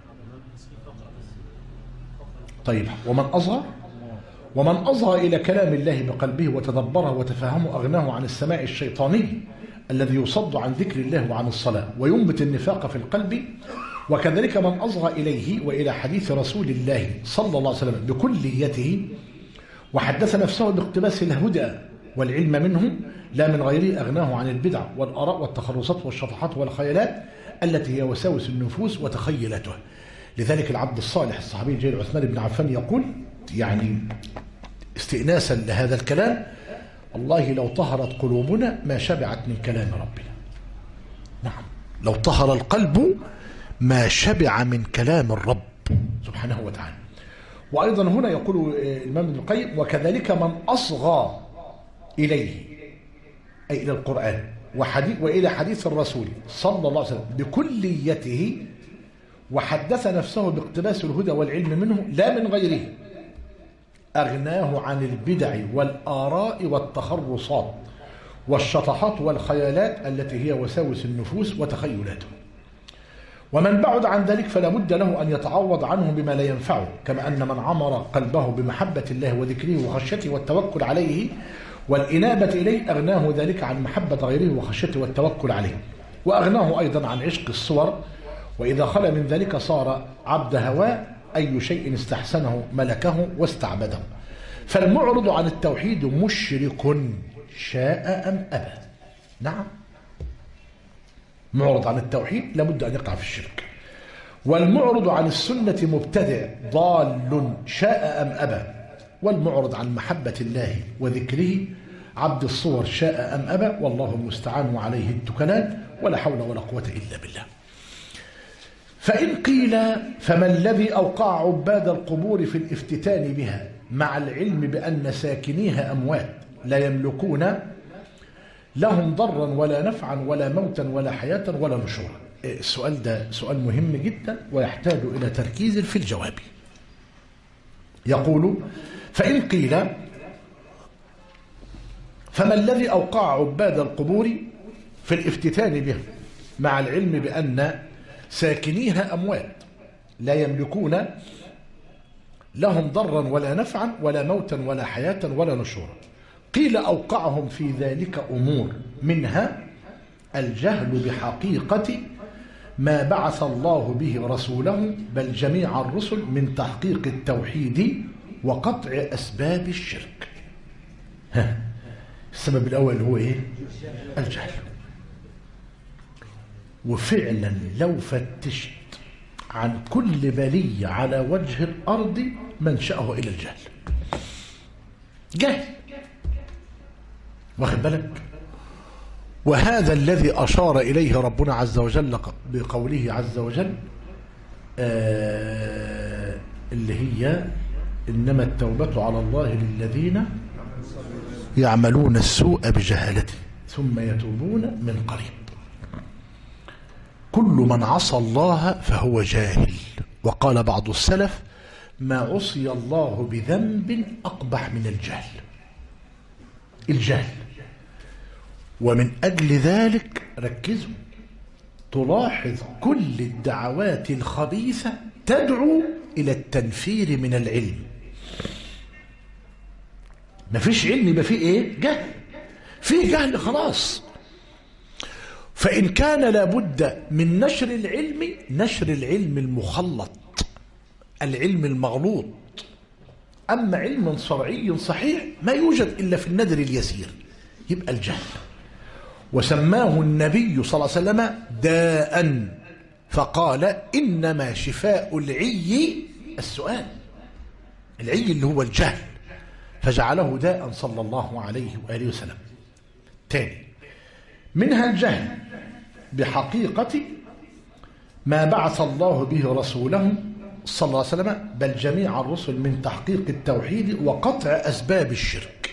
طيب، ومن أصغى إلى كلام الله بقلبه وتدبره وتفهمه أغناه عن السماع الشيطاني الذي يصد عن ذكر الله وعن الصلاة وينبت النفاق في القلب. وكذلك من أصغى إليه وإلى حديث رسول الله صلى الله عليه وسلم بكليته وحدث نفسه باقتباس الهدى والعلم منه لا من غيره أغناه عن البدع والآراء والتخرصات والشطحات والخيالات التي هي وساوس النفوس وتخيلاتها. لذلك العبد الصالح الصحابي الجليل عثمان بن عفان يقول يعني استئناسا لهذا الكلام: والله لو طهرت قلوبنا ما شبعت من كلام ربنا. نعم، لو طهر القلب ما شبع من كلام الرب سبحانه وتعالى. وأيضا هنا يقول الإمام ابن القيم: وكذلك من أصغى إليه أي إلى القرآن وإلى حديث الرسول صلى الله عليه وسلم بكليته وحدث نفسه باقتباس الهدى والعلم منه لا من غيره أغناه عن البدع والآراء والتخرصات والشطحات والخيالات التي هي وساوس النفوس وتخيلاته. ومن بعد عن ذلك فلا بد له أن يتعوض عنه بما لا ينفعه، كما أن من عمر قلبه بمحبة الله وذكره وخشيته والتوكل عليه والإنابة إليه أغناه ذلك عن محبة غيره وخشيته والتوكل عليه، وأغناه أيضا عن عشق الصور، وإذا خلا من ذلك صار عبد هواه، أي شيء استحسنه ملكه واستعبده. فالمعرض عن التوحيد مشرك شاء أم أبى. نعم، معرض عن التوحيد لابد أن يقع في الشرك. والمعرض عن السنة مبتدع ضال شاء أم أبى. والمعرض عن محبة الله وذكره عبد الصور شاء أم أبى، والله المستعان وعليه التكلان، ولا حول ولا قوة إلا بالله. فإن قيل فما الذي أوقع عباد القبور في الافتتان بها مع العلم بأن ساكنيها أموات لا يملكون لهم ضرا ولا نفعا ولا موتا ولا حياة ولا نشورا؟ السؤال ده سؤال مهم جدا ويحتاج إلى تركيز في الجواب. يقول: فإن قيل فما الذي أوقع عباد القبور في الافتتان بها مع العلم بأن ساكنيها أموات لا يملكون لهم ضرا ولا نفعا ولا موتا ولا حياة ولا نشورا؟ قيل أوقعهم في ذلك أمور، منها الجهل بحقيقة ما بعث الله به رسوله بل جميع الرسل من تحقيق التوحيد وقطع أسباب الشرك. السبب الأول هو إيه؟ الجهل. وفعلا لو فتشت عن كل بلية على وجه الأرض منشأه إلى الجهل. جهل، واخد بالك؟ وهذا الذي أشار إليه ربنا عز وجل بقوله عز وجل اللي هي إنما التوبة على الله للذين يعملون السوء بجهالة ثم يتوبون من قريب. كل من عصى الله فهو جاهل. وقال بعض السلف: ما عصي الله بذنب أقبح من الجهل. الجهل. ومن أجل ذلك ركزوا، تلاحظ كل الدعوات الخبيثة تدعو إلى التنفير من العلم. ما فيش علم يبقى فيه إيه؟ جهل. فيه جهل خلاص. فإن كان لابد من نشر العلم، نشر العلم المخلط، العلم المغلوط. أما علم شرعي صحيح ما يوجد إلا في النذر اليسير، يبقى الجهل. وسماه النبي صلى الله عليه وسلم داء، فقال: إنما شفاء العي السؤال. العي اللي هو الجهل، فجعله داء صلى الله عليه وآله وسلم. تاني، منها الجهل بحقيقة ما بعث الله به رسوله صلى الله عليه وسلم بل جميع الرسل من تحقيق التوحيد وقطع أسباب الشرك،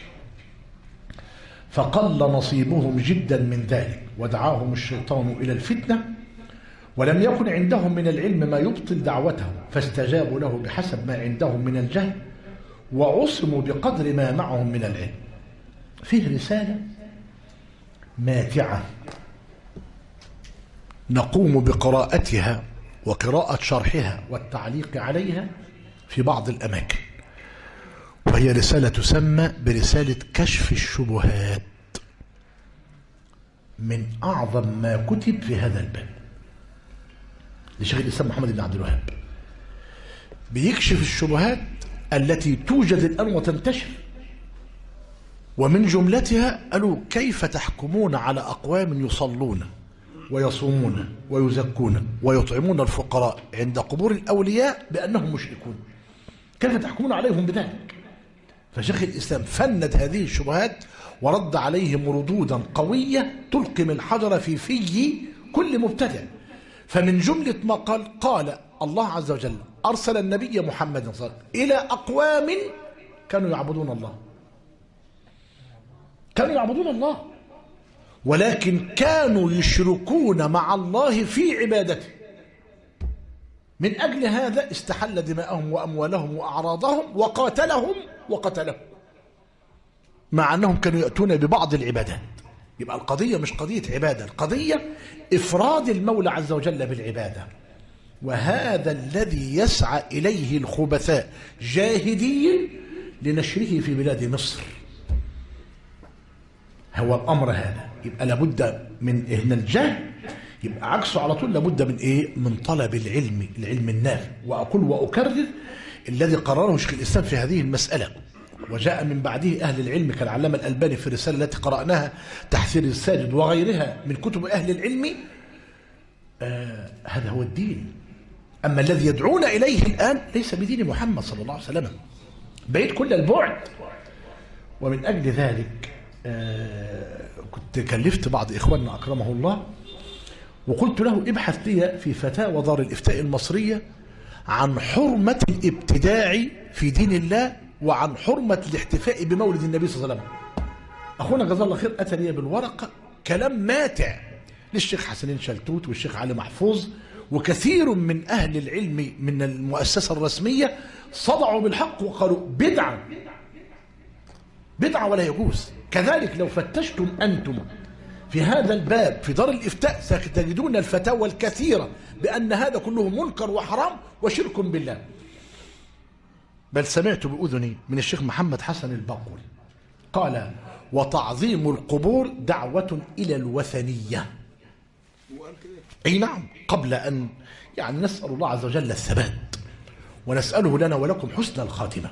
فقل نصيبهم جدا من ذلك، ودعاهم الشيطان إلى الفتنة، ولم يكن عندهم من العلم ما يبطل دعوتهم، فاستجابوا له بحسب ما عندهم من الجهل، وعصموا بقدر ما معهم من العلم. فيه رسالة ماتعة نقوم بقراءتها وقراءة شرحها والتعليق عليها في بعض الأماكن، وهي رسالة تسمى برسالة كشف الشبهات، من أعظم ما كتب في هذا الباب لشيخ الإسلام محمد بن عبد الوهاب. بيكشف الشبهات التي توجد الآن وتنتشر ومن جملتها قالوا كيف تحكمون على أقوام يصلون ويصومون ويزكون ويطعمون الفقراء عند قبور الأولياء بأنهم مشركون؟ كيف تحكمون عليهم بذلك؟ فشيخ الإسلام فند هذه الشبهات ورد عليهم ردودا قوية تلقم الحجر في كل مبتدع. فمن جملة ما قال الله عز وجل أرسل النبي محمد صلى الله عليه وسلم إلى أقوام كانوا يعبدون الله، كانوا يعبدون الله، ولكن كانوا يشركون مع الله في عبادته. من أجل هذا استحل دماءهم وأموالهم وأعراضهم وقاتلهم مع أنهم كانوا يأتون ببعض العبادات. يبقى القضية مش قضية عبادة، القضية إفراد المولى عز وجل بالعبادة. وهذا الذي يسعى إليه الخبثاء جاهدين لنشره في بلاد مصر. هو الأمر هذا. يبقى لابد من الجهل، يبقى عكسه على طول لابد من إيه؟ من طلب العلم النافع. وأقول وأكرر الذي قرره شيخ الإسلام في هذه المسألة، وجاء من بعده أهل العلم كالعلامة الألباني في الرسالة التي قرأناها تحذير الساجد وغيرها من كتب أهل العلم. هذا هو الدين. أما الذي يدعون إليه الآن ليس بدين محمد صلى الله عليه وسلم، بعيد كل البعد. ومن أجل ذلك كنت كلفت بعض إخواننا أكرمه الله وقلت له ابحث لي في فتاوى دار الإفتاء المصرية عن حرمة الابتداع في دين الله وعن حرمة الاحتفاء بمولد النبي صلى الله عليه وسلم. أخونا جزاه الله خير أتى لي بالورقة كلام ماتع للشيخ حسنين شلتوت والشيخ علي محفوظ وكثير من أهل العلم من المؤسسة الرسمية صدعوا بالحق وقالوا بدعة ولا يجوز. كذلك لو فتشتم أنتم في هذا الباب في دار الإفتاء ستجدون الفتاوى الكثيرة بأن هذا كله منكر وحرام وشرك بالله. بل سمعت بأذني من الشيخ محمد حسن البقول قال وتعظيم القبور دعوة إلى الوثنية. أي نعم، قبل أن نسأل الله عز وجل الثبات ونسأله لنا ولكم حسن الخاتمة.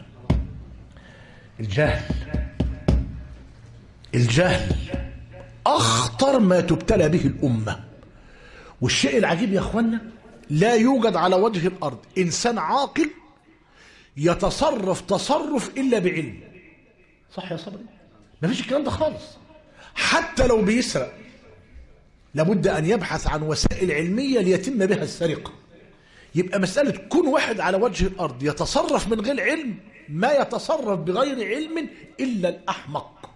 الجهل أخطر ما تبتلى به الأمة. والشيء العجيب يا أخوانا لا يوجد على وجه الأرض إنسان عاقل يتصرف تصرف إلا بعلم. صح يا صبري؟ ما فيش الكلام ده خالص. حتى لو بيسرق لابد أن يبحث عن وسائل علمية ليتم بها السرقة. يبقى مسألة كون واحد على وجه الأرض يتصرف من غير علم ما يتصرف بغير علم إلا الأحمق.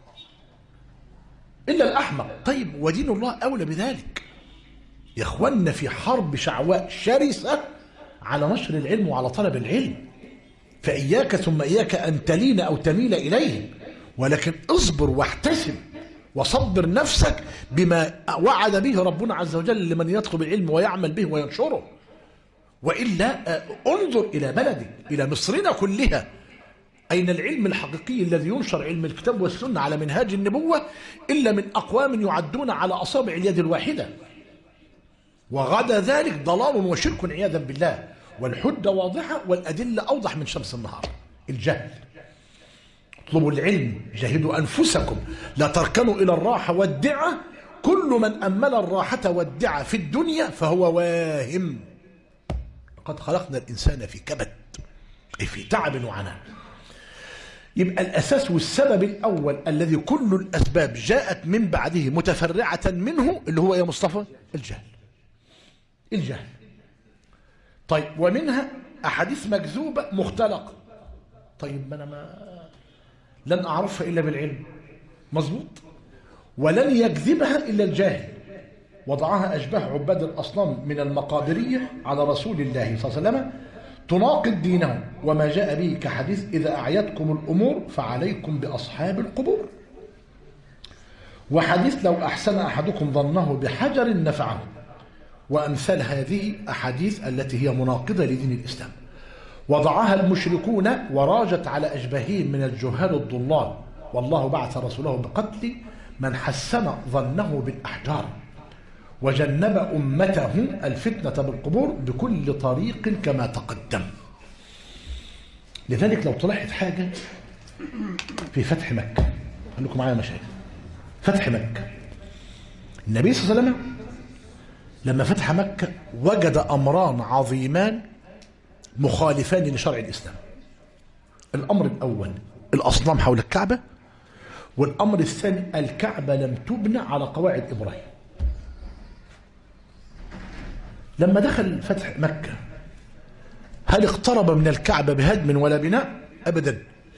طيب ودين الله أولى بذلك. يا أخوانا في حرب شعواء شرسة على نشر العلم وعلى طلب العلم، فإياك ثم إياك أن تلين أو تميل إليه، ولكن اصبر واحتسب وصبر نفسك بما وعد به ربنا عز وجل لمن يطلب العلم ويعمل به وينشره. وإلا انظر إلى بلدك، إلى مصرنا كلها، أين العلم الحقيقي الذي ينشر علم الكتاب والسنة على منهاج النبوة إلا من أقوام يعدون على أصابع اليد الواحدة. وغدا ذلك ضلال وشرك عياذا بالله، والحجة واضحة والأدلة أوضح من شمس النهار. الجهل. اطلبوا العلم، جاهدوا أنفسكم، لا تركنوا إلى الراحة والدعة. كل من أمل الراحة والدعة في الدنيا فهو واهم. قد خلقنا الإنسان في كبد، أي في تعب وعناء. يبقى الأساس والسبب الأول الذي كل الأسباب جاءت من بعده متفرعة منه اللي هو يا مصطفى الجهل. طيب ومنها أحاديث مكذوبة مختلقة. طيب أنا لن أعرفها إلا بالعلم، مظبوط، ولن يكذبها إلا الجاهل. وضعها أشباه عباد الأصنام من المقابرية على رسول الله صلى الله عليه وسلم تناقض دينهم وما جاء به كحديث إذا أعيتكم الأمور فعليكم بأصحاب القبور، وحديث لو أحسن أحدكم ظنه بحجر نفعه، وأمثال هذه أحاديث التي هي مناقضة لدين الإسلام. وضعها المشركون وراجت على أشباههم من الجهال الضلال، والله بعث رسوله بقتل من حسن ظنه بالأحجار، وجنب أمته الفتنة بالقبور بكل طريق كما تقدم. لذلك لو تلاحظ حاجة في فتح مكة خليكم معايا يا مشايخ. فتح مكة، النبي صلى الله عليه وسلم لما فتح مكة وجد أمران عظيمان مخالفان لشرع الإسلام. الأمر الأول الأصنام حول الكعبة، والأمر الثاني الكعبة لم تبنى على قواعد إبراهيم. لما دخل فتح مكة هل اقترب من الكعبة بهدم ولا بناء؟ أبدا.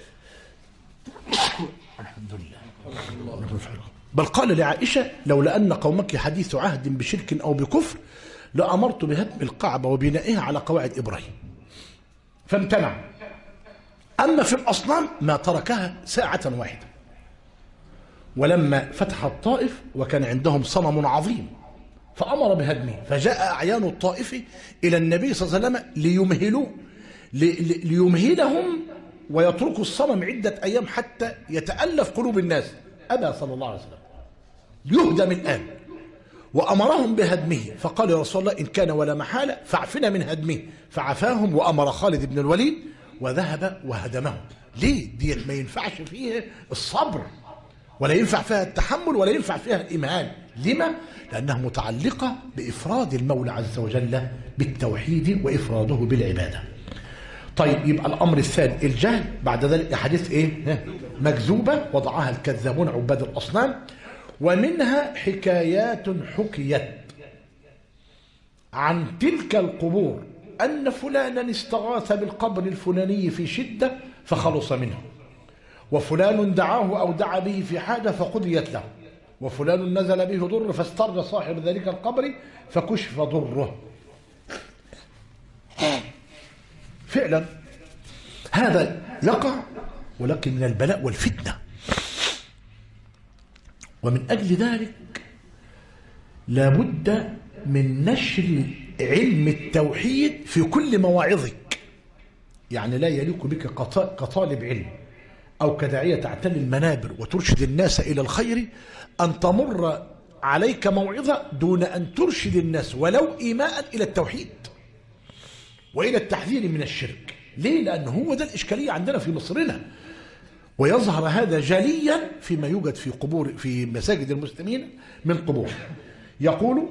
الحمد لله. بل قال لعائشة لولا أن قومك حديث عهد بشرك أو بكفر لأمرت بهدم الكعبة وبنائها على قواعد إبراهيم، فامتنع. أما في الأصنام ما تركها ساعة واحدة. ولما فتح الطائف وكان عندهم صنم عظيم فأمر بهدمه، فجاء أعيان الطائف إلى النبي صلى الله عليه وسلم ليمهلهم ويتركوا الصنم عدة أيام حتى يتألف قلوب الناس. أبى صلى الله عليه وسلم، يهدم الآن، وأمرهم بهدمه. فقال يا رسول الله إن كان ولا محالة فاعفنا من هدمه، فعفاهم وأمر خالد بن الوليد وذهب وهدمه. ليه؟ ديت ما ينفعش فيها الصبر، ولا ينفع فيها التحمل، ولا ينفع فيها الإمهال. لما؟ لأنها متعلقة بإفراد المولى عز وجل بالتوحيد وإفراده بالعبادة. طيب، يبقى الأمر الثاني الجهل. بعد ذلك أحاديث إيه؟ مكذوبة وضعها الكذابون عباد الأصنام. ومنها حكايات حكيت عن تلك القبور أن فلانا استغاث بالقبر الفلاني في شدة فخلص منه، وفلان دعاه أو دعا به في حاجة فقضيت له، وفلان نزل به ضر فاسترجى صاحب ذلك القبر فكشف ضره. فعلا هذا يقع، ولكن من البلاء والفتنة. ومن أجل ذلك لابد من نشر علم التوحيد في كل مواعظك. يعني لا يليق بك كطالب علم أو كداعية تعتني المنابر وترشد الناس إلى الخير أن تمر عليك موعظة دون أن ترشد الناس ولو إيماء إلى التوحيد وإلى التحذير من الشرك. ليه؟ لأن هو ده الإشكالية عندنا في مصرنا، ويظهر هذا جليا فيما يوجد في قبور في مساجد المسلمين من قبور. يقول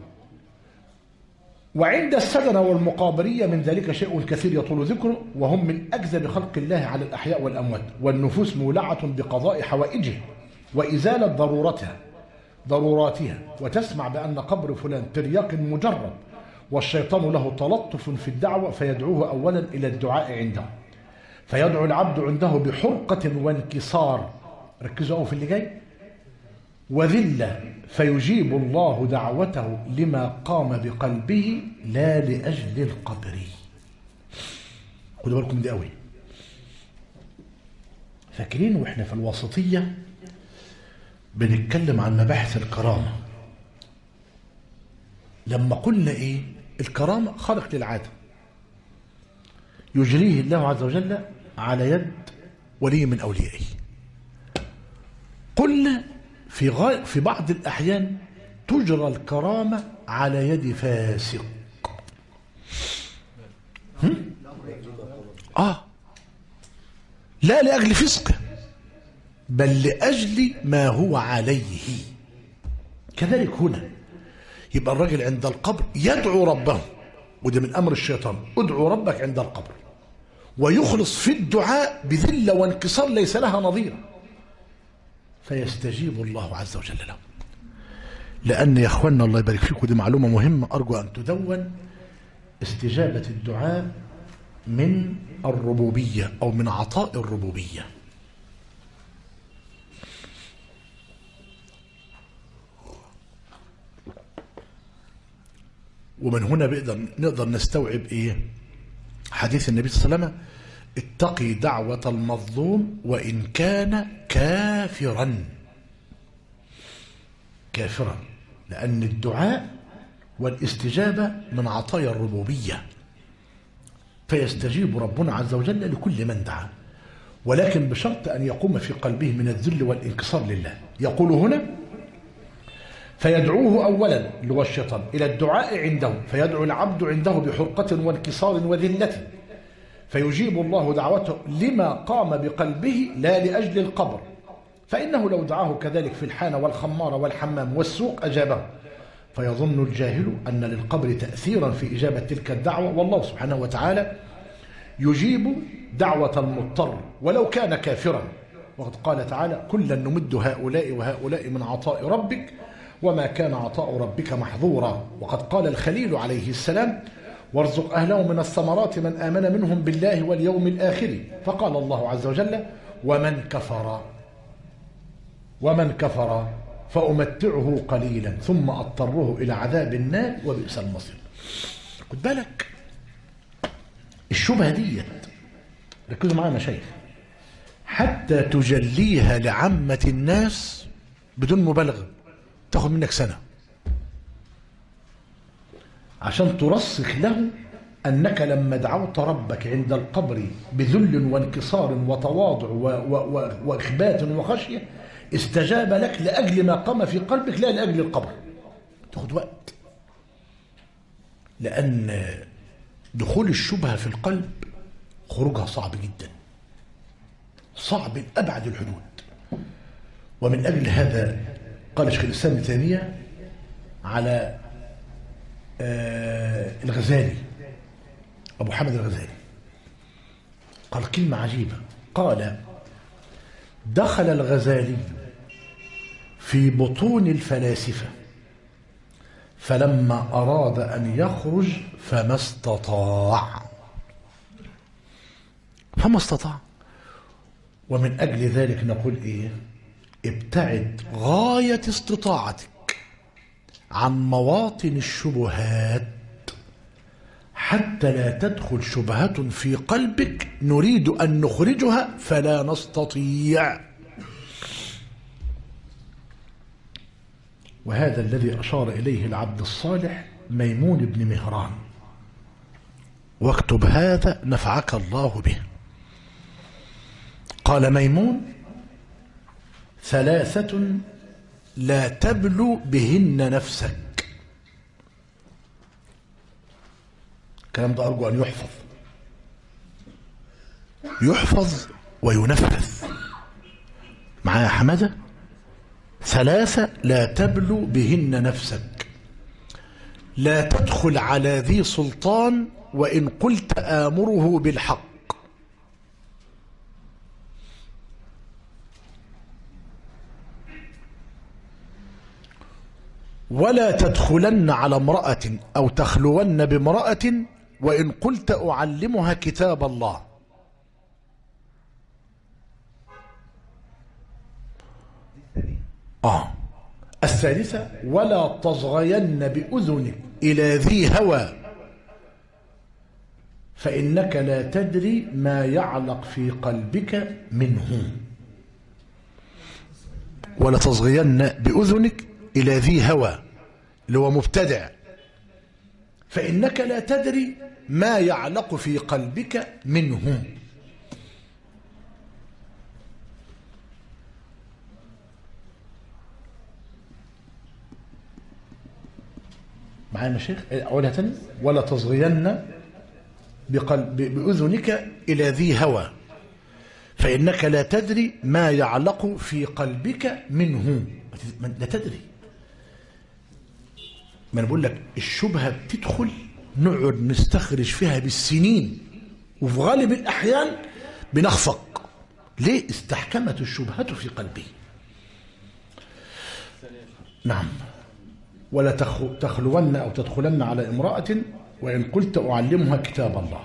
وعند السدنة والمقابرية من ذلك شيء كثير يطول ذكره، وهم من أكذب خلق الله على الأحياء والأموات، والنفوس مولعة بقضاء حوائجه وإزالة ضروراتها، وتسمع بأن قبر فلان ترياق مجرد، والشيطان له تلطف في الدعوة فيدعوه أولا إلى الدعاء عنده، فيدعو العبد عنده بحرقة وانكسار، ركزوا في اللي جاي، وذلة، فيجيب الله دعوته لما قام بقلبه لا لأجل القبر. خدوا بالكم دي قوي. فاكرين واحنا في الوسطية بنتكلم عن مباحث الكرامة، لما قلنا ايه؟ الكرامة خارق للعادة يجريه الله عز وجل على يد ولي من أوليائه. قلنا في بعض الأحيان تجرى الكرامة على يد فاسق. لا لأجل فسقه بل لأجل ما هو عليه. كذلك هنا يبقى الرجل عند القبر يدعو ربه، وده من أمر الشيطان، ادعو ربك عند القبر، ويخلص في الدعاء بذلة وانكسار ليس لها نظير، فيستجيب الله عز وجل له. لأن يا أخوانا الله يبارك فيكم دي معلومة مهمة أرجو أن تدون، استجابة الدعاء من الربوبية أو من عطاء الربوبية. ومن هنا نقدر نستوعب إيه؟ حديث النبي صلى الله عليه وسلم اتقي دعوة المظلوم وإن كان كافرا. لأن الدعاء والاستجابة من عطايا الربوبية، فيستجيب ربنا عز وجل لكل من دعا، ولكن بشرط أن يقوم في قلبه من الذل والانكسار لله. يقول هنا فيدعوه أولا اللي هو الشيطان إلى الدعاء عنده، فيدعو العبد عنده بحرقة وانكسار وذلة، فيجيب الله دعوته لما قام بقلبه لا لأجل القبر، فإنه لو دعاه كذلك في الحانة والخمار والحمام والسوق أجابه، فيظن الجاهل أن للقبر تأثيرا في إجابة تلك الدعوة، والله سبحانه وتعالى يجيب دعوة المضطر ولو كان كافرا، وقد قال تعالى كلا نمد هؤلاء وهؤلاء من عطاء ربك وما كان عطاء ربك محظورا. وقد قال الخليل عليه السلام وارزق أهله من الثمرات من آمن منهم بالله واليوم الآخر، فقال الله عز وجل ومن كفر فأمتعه قليلا ثم أضطره إلى عذاب النار وبئس المصير. خد بالك الشبهة ديت، ركزوا معايا يا مشايخ، حتى تجليها لعامة الناس بدون مبالغة تاخد منك سنة عشان ترسخ له أنك لما دعوت ربك عند القبر بذل وانكسار وتواضع وإخبات وخشية استجاب لك لأجل ما قام في قلبك لا لأجل القبر. تاخد وقت، لأن دخول الشبهة في القلب خروجها صعب جدا، صعب لأبعد الحدود. ومن أجل هذا قال شيخ الإسلام ابن تيمية على الغزالي، أبو حامد الغزالي، قال كلمة عجيبة، قال دخل الغزالي في بطون الفلاسفة فلما أراد أن يخرج فما استطاع. ومن أجل ذلك نقول إيه؟ ابتعد غاية استطاعتك عن مواطن الشبهات حتى لا تدخل شبهة في قلبك نريد أن نخرجها فلا نستطيع. وهذا الذي أشار إليه العبد الصالح ميمون بن مهران، واكتب هذا نفعك الله به. قال ميمون ثلاثة لا تبلو بهن نفسك. الكلام ده أرجو أن يحفظ وينفذ معايا حمادة. ثلاثة لا تبلو بهن نفسك، لا تدخل على ذي سلطان وإن قلت آمره بالحق، ولا تدخلن على امرأة أو تخلون بامرأة وإن قلت أعلمها كتاب الله. الثالثة ولا تصغين بأذنك إلى ذي هوى فإنك لا تدري ما يعلق في قلبك منه. ولا تصغين بأذنك إلى ذي هوى اللي هو مبتدع، فإنك لا تدري ما يعلق في قلبك منه. معايا يا شيخ؟ أقولها تاني، ولا تصغين بأذنك إلى ذي هوى فإنك لا تدري ما يعلق في قلبك منه. لا تدري. ما أنا بقول لك الشبهة بتدخل نقعد نستخرج فيها بالسنين وفي غالب الأحيان بنخفق. ليه؟ استحكمت الشبهة في قلبي. نعم. ولا تخلون أو تدخلن على امرأة وإن قلت أعلمها كتاب الله.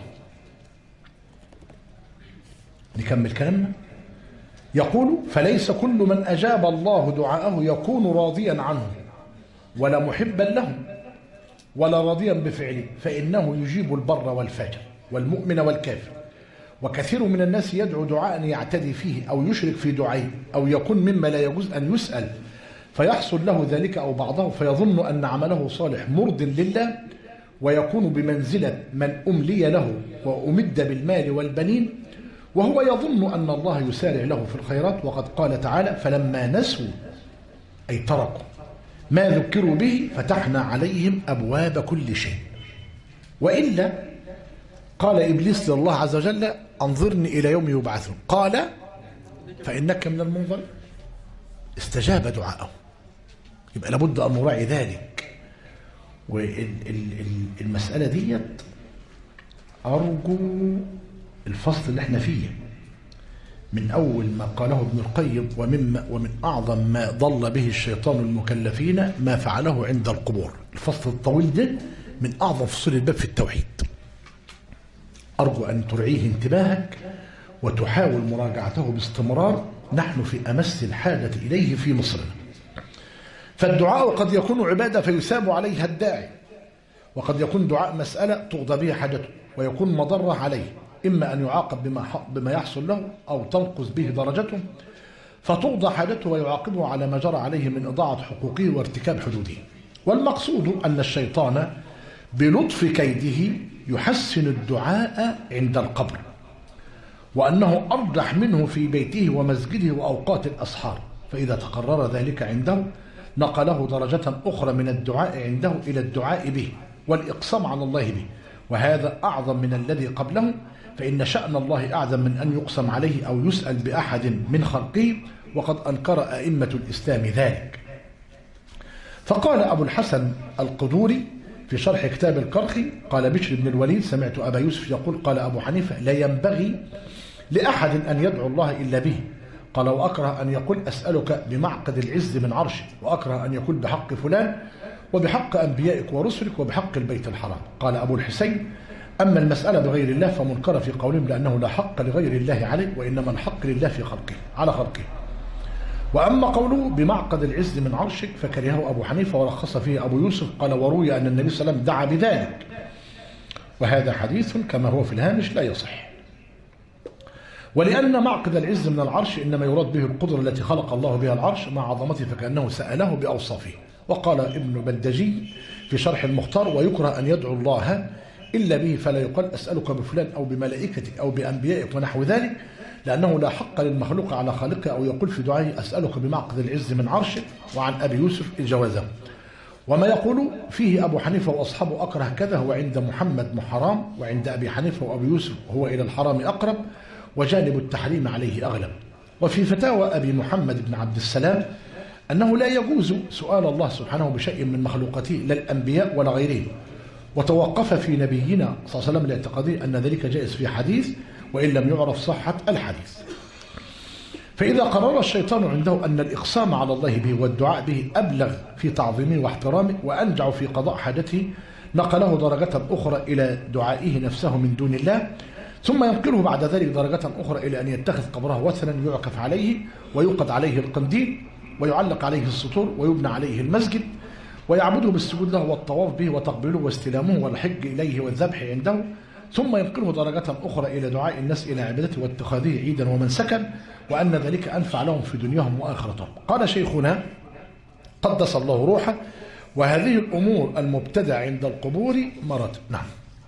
نكمل كلامنا. يقول فليس كل من أجاب الله دعاءه يكون راضيا عنه ولا محبا له ولا راضيا بفعله، فإنه يجيب البر والفاجر والمؤمن والكافر. وكثير من الناس يدعو دعاء يعتدي فيه أو يشرك في دعائه أو يكون مما لا يجوز أن يسأل فيحصل له ذلك أو بعضه فيظن أن عمله صالح مرض لله ويكون بمنزلة من أملي له وأمد بالمال والبنين، وهو يظن أن الله يسارع له في الخيرات. وقد قال تعالى فلما نسوا أي تركوا ما ذكروا به فتحنا عليهم أبواب كل شيء. وإلا قال إبليس لله عز وجل أنظرني إلى يوم يبعثون، قال فإنك من المنظرين. استجاب دعاءه، يبقى لابد أن نراعي ذلك. والمسألة ديت أرجو الفصل اللي احنا فيه من أول ما قاله ابن القيم ومن أعظم ما ضل به الشيطان المكلفين ما فعله عند القبور، الفصل الطويل ده من أعظم فصول الباب في التوحيد. أرجو أن ترعيه انتباهك وتحاول مراجعته باستمرار، نحن في أمس الحاجة إليه في مصرنا. فالدعاء قد يكون عبادة فيثاب عليها الداعي، وقد يكون دعاء مسألة تقضى به حاجته ويكون مضرة عليه، إما أن يعاقب بما يحصل له أو تنقص به درجته فتقضى حاجته ويعاقبه على ما جرى عليه من إضاعة حقوقه وارتكاب حدوده. والمقصود أن الشيطان بلطف كيده يحسن الدعاء عند القبر، وأنه أرجح منه في بيته ومسجده وأوقات الأسحار، فإذا تقرر ذلك عنده نقله درجة أخرى من الدعاء عنده إلى الدعاء به والإقسام على الله به، وهذا أعظم من الذي قبله، فإن شأن الله أعظم من أن يقسم عليه أو يسأل بأحد من خلقه، وقد أنكر أئمة الإسلام ذلك. فقال أبو الحسن القدوري في شرح كتاب الكرخي، قال بشر بن الوليد سمعت أبا يوسف يقول قال أبو حنيفة لا ينبغي لأحد أن يدعو الله إلا به. قال وأكره أن يقول أسألك بمعقد العز من عرشك، وأكره أن يقول بحق فلان وبحق أنبيائك ورسلك وبحق البيت الحرام. قال أبو الحسين أما المسألة بغير الله فمنكرة في قولهم، لأنه لا حق لغير الله عليه، وإنما الحق لله في خلقه على خلقه. وأما قوله بمعقد العز من عرشك فكرهه أبو حنيفة ورخص فيه أبو يوسف. قال وروي أن النبي صلى الله عليه وسلم دعا بذلك، وهذا حديث كما هو في الهامش لا يصح. ولأن معقد العز من العرش إنما يراد به القدرة التي خلق الله بها العرش مع عظمته، فكأنه سأله بأوصافه. وقال ابن بلدجي في شرح المختار ويكره أن يدعو الله إلا به، فلا يقال أسألك بفلان أو بملائكتك أو بأنبيائك ونحو ذلك، لأنه لا حق للمخلوق على خالقه، أو يقول في دعائه أسألك بمعقد العز من عرشك. وعن أبي يوسف الجوازه. وما يقول فيه أبو حنيفة وأصحابه أكره كذا هو عند محمد محرام، وعند أبي حنيفة وأبي يوسف هو إلى الحرام أقرب، وجانب التحريم عليه أغلب. وفي فتاوى أبي محمد بن عبد السلام أنه لا يجوز سؤال الله سبحانه بشيء من مخلوقاته لا الأنبياء ولا غيرهم، وتوقف في نبينا صلى الله عليه وسلم لاعتقاده أن ذلك جائز في حديث وإن لم يعرف صحة الحديث. فإذا قرر الشيطان عنده أن الإقسام على الله به والدعاء به أبلغ في تعظيمه واحترامه وأنجع في قضاء حاجته، نقله درجة أخرى إلى دعائه نفسه من دون الله، ثم ينقله بعد ذلك درجة أخرى إلى أن يتخذ قبره وثنا يعكف عليه ويوقد عليه القنديل ويعلق عليه السطور ويبنى عليه المسجد ويعبده بالسجود له والطواف به وتقبيله واستلامه والحج إليه والذبح عنده، ثم ينقله درجة أخرى إلى دعاء الناس إلى عبادته واتخاذه عيدا ومنسكا، وأن ذلك أنفع لهم في دنياهم وآخرتهم. قال شيخنا قدس الله روحه وهذه الأمور المبتدعة عند القبور مراتب. نعم،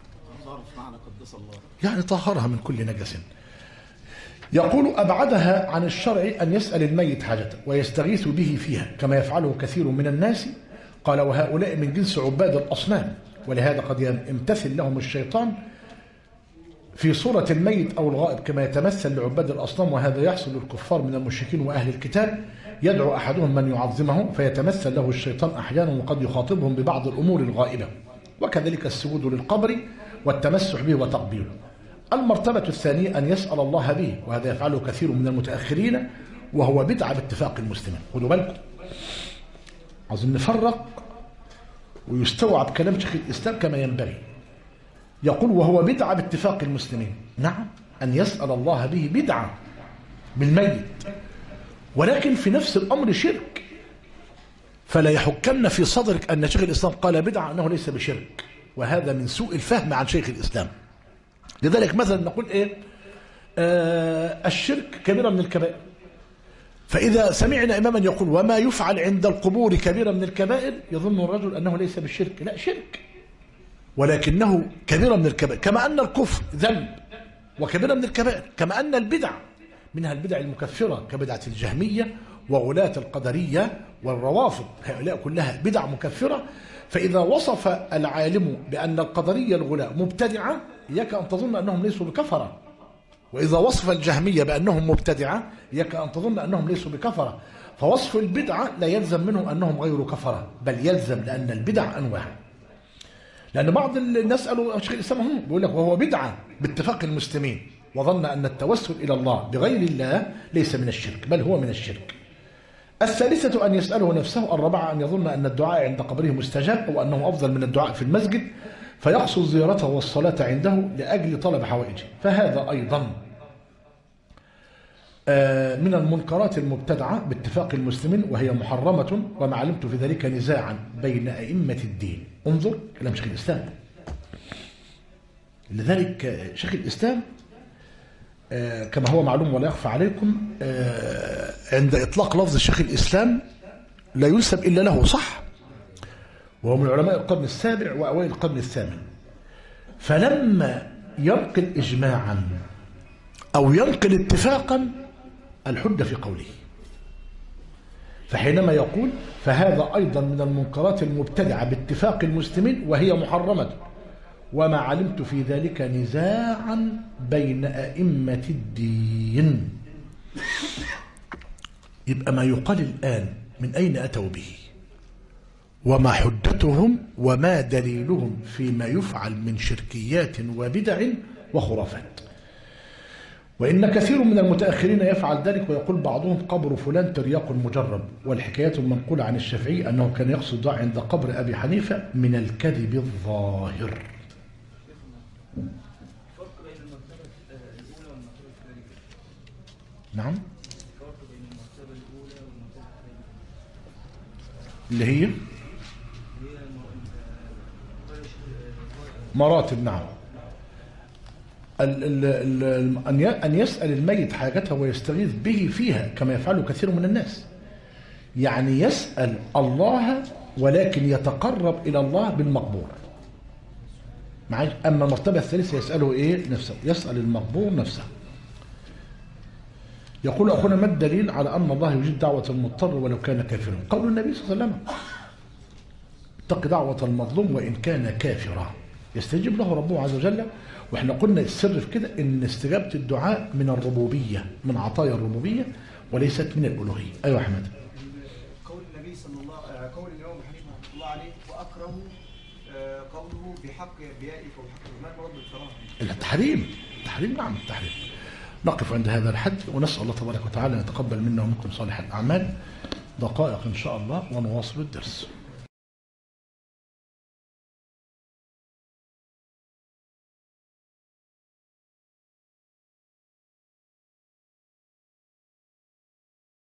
يعني طهرها من كل نجس. يقول أبعدها عن الشرع أن يسأل الميت حاجته ويستغيث به فيها كما يفعله كثير من الناس. قال وهؤلاء من جنس عباد الأصنام، ولهذا قد يمتثل لهم الشيطان في صورة الميت أو الغائب كما يتمثل لعباد الأصنام، وهذا يحصل للكفار من المشركين وأهل الكتاب. يدعو أحدهم من يعظمه فيتمثل له الشيطان أحيانا وقد يخاطبهم ببعض الأمور الغائبة، وكذلك السجود للقبر والتمسح به وتقبيله. المرتبة الثانية أن يسأل الله به، وهذا يفعله كثير من المتأخرين وهو بدعة باتفاق المسلمين. خدوا بالكم، عاوزين نفرق ويستوعب كلام شيخ الإسلام كما ينبغي. يقول وهو بدعة باتفاق المسلمين. نعم، أن يسأل الله به بدعة بالميت، ولكن في نفس الأمر شرك، فلا يحكمن في صدرك أن شيخ الإسلام قال بدعة أنه ليس بشرك، وهذا من سوء الفهم عن شيخ الإسلام. لذلك مثلا نقول الشرك كبيرة من الكبائر، فإذا سمعنا إماما يقول وما يفعل عند القبور كبيرة من الكبائر يظن الرجل أنه ليس بالشرك، لا، شرك ولكنه كبيرة من الكبائر، كما أن الكفر ذنب وكبيرة من الكبائر، كما أن البدع منها البدع المكفرة كبدعة الجهمية وغلاة القدرية والروافض، هؤلاء كلها بدع مكفرة. فإذا وصف العالم بأن القدرية الغلاة مبتدعة إياك أن تظن أنهم ليسوا بكفرة، وإذا وصف الجهمية بأنهم مبتدعة إياك أن تظن أنهم ليسوا بكفرة، فوصف البدعة لا يلزم منهم أنهم غير كفرة، بل يلزم لأن البدع أنواع. لأن بعض الناس قالوا شيخ الإسلام هم بيقول لك وهو بدعة باتفاق المسلمين، وظن أن التوسل إلى الله بغير الله ليس من الشرك بل هو من الشرك. الثالثة أن يسأله نفسه. الرابعة أن يظن أن الدعاء عند قبره مستجاب أو أنه أفضل من الدعاء في المسجد، فيقصد زيارته والصلاة عنده لأجل طلب حوائجه، فهذا أيضا من المنكرات المبتدعة باتفاق المسلمين، وهي محرمة، وما علمت في ذلك نزاعا بين أئمة الدين. انظر كلام شيخ الإسلام. لذلك شيخ الإسلام كما هو معلوم ولا يخفى عليكم عند إطلاق لفظ شيخ الإسلام لا ينسب إلا له، صح؟ وهو من علماء القرن السابع وأوائل القرن الثامن. فلما ينقل إجماعا أو ينقل اتفاقا الحجة في قوله، فحينما يقول فهذا أيضا من المنكرات المبتدعة باتفاق المسلمين وهي محرمة، وما علمت في ذلك نزاعا بين أئمة الدين. يبقى ما يقال الآن من أين أتوا به، وما حجتهم، وما دليلهم فيما يفعل من شركيات وبدع وخرافات. وإن كثير من المتأخرين يفعل ذلك، ويقول بعضهم قبر فلان ترياق مجرب، والحكايات المنقولة عن الشافعي أنه كان يقصد دعاء عند قبر أبي حنيفة من الكذب الظاهر. فرق بين المرتبة الأولى والمرتبة الثانية. نعم. فرق بين المرتبة الأولى والمرتبة الثانية. اللي هي مراتب. نعم. أن يسأل الميت حاجته ويستغيث به فيها كما يفعله كثير من الناس، يعني يسأل الله ولكن يتقرب إلى الله بالمقبور. أما المرتبة الثالثة يسأله إيه؟ نفسه، يسأل المقبور نفسه. يقول أخونا ما الدليل على أن الله يجيب دعوة المضطر ولو كان كافرا؟ قول النبي صلى الله عليه وسلم اتق دعوة المظلوم وإن كان كافرا يستجيب له ربه عز وجل. واحنا قلنا السر في كده ان استجابة الدعاء من الربوبية، من عطايا الربوبية وليست من الألوهية. أيوة أحمد. قول النبي صلى الله قول الإمام حنيفة رحمه الله عليه وأكره قوله بحق أنبيائك وبحق ما مرد بالكراهة. التحريم. نعم التحريم. نقف عند هذا الحد ونسأل الله تبارك وتعالى أن يتقبل منا ومنكم صالح الأعمال. دقائق إن شاء الله ونواصل الدرس.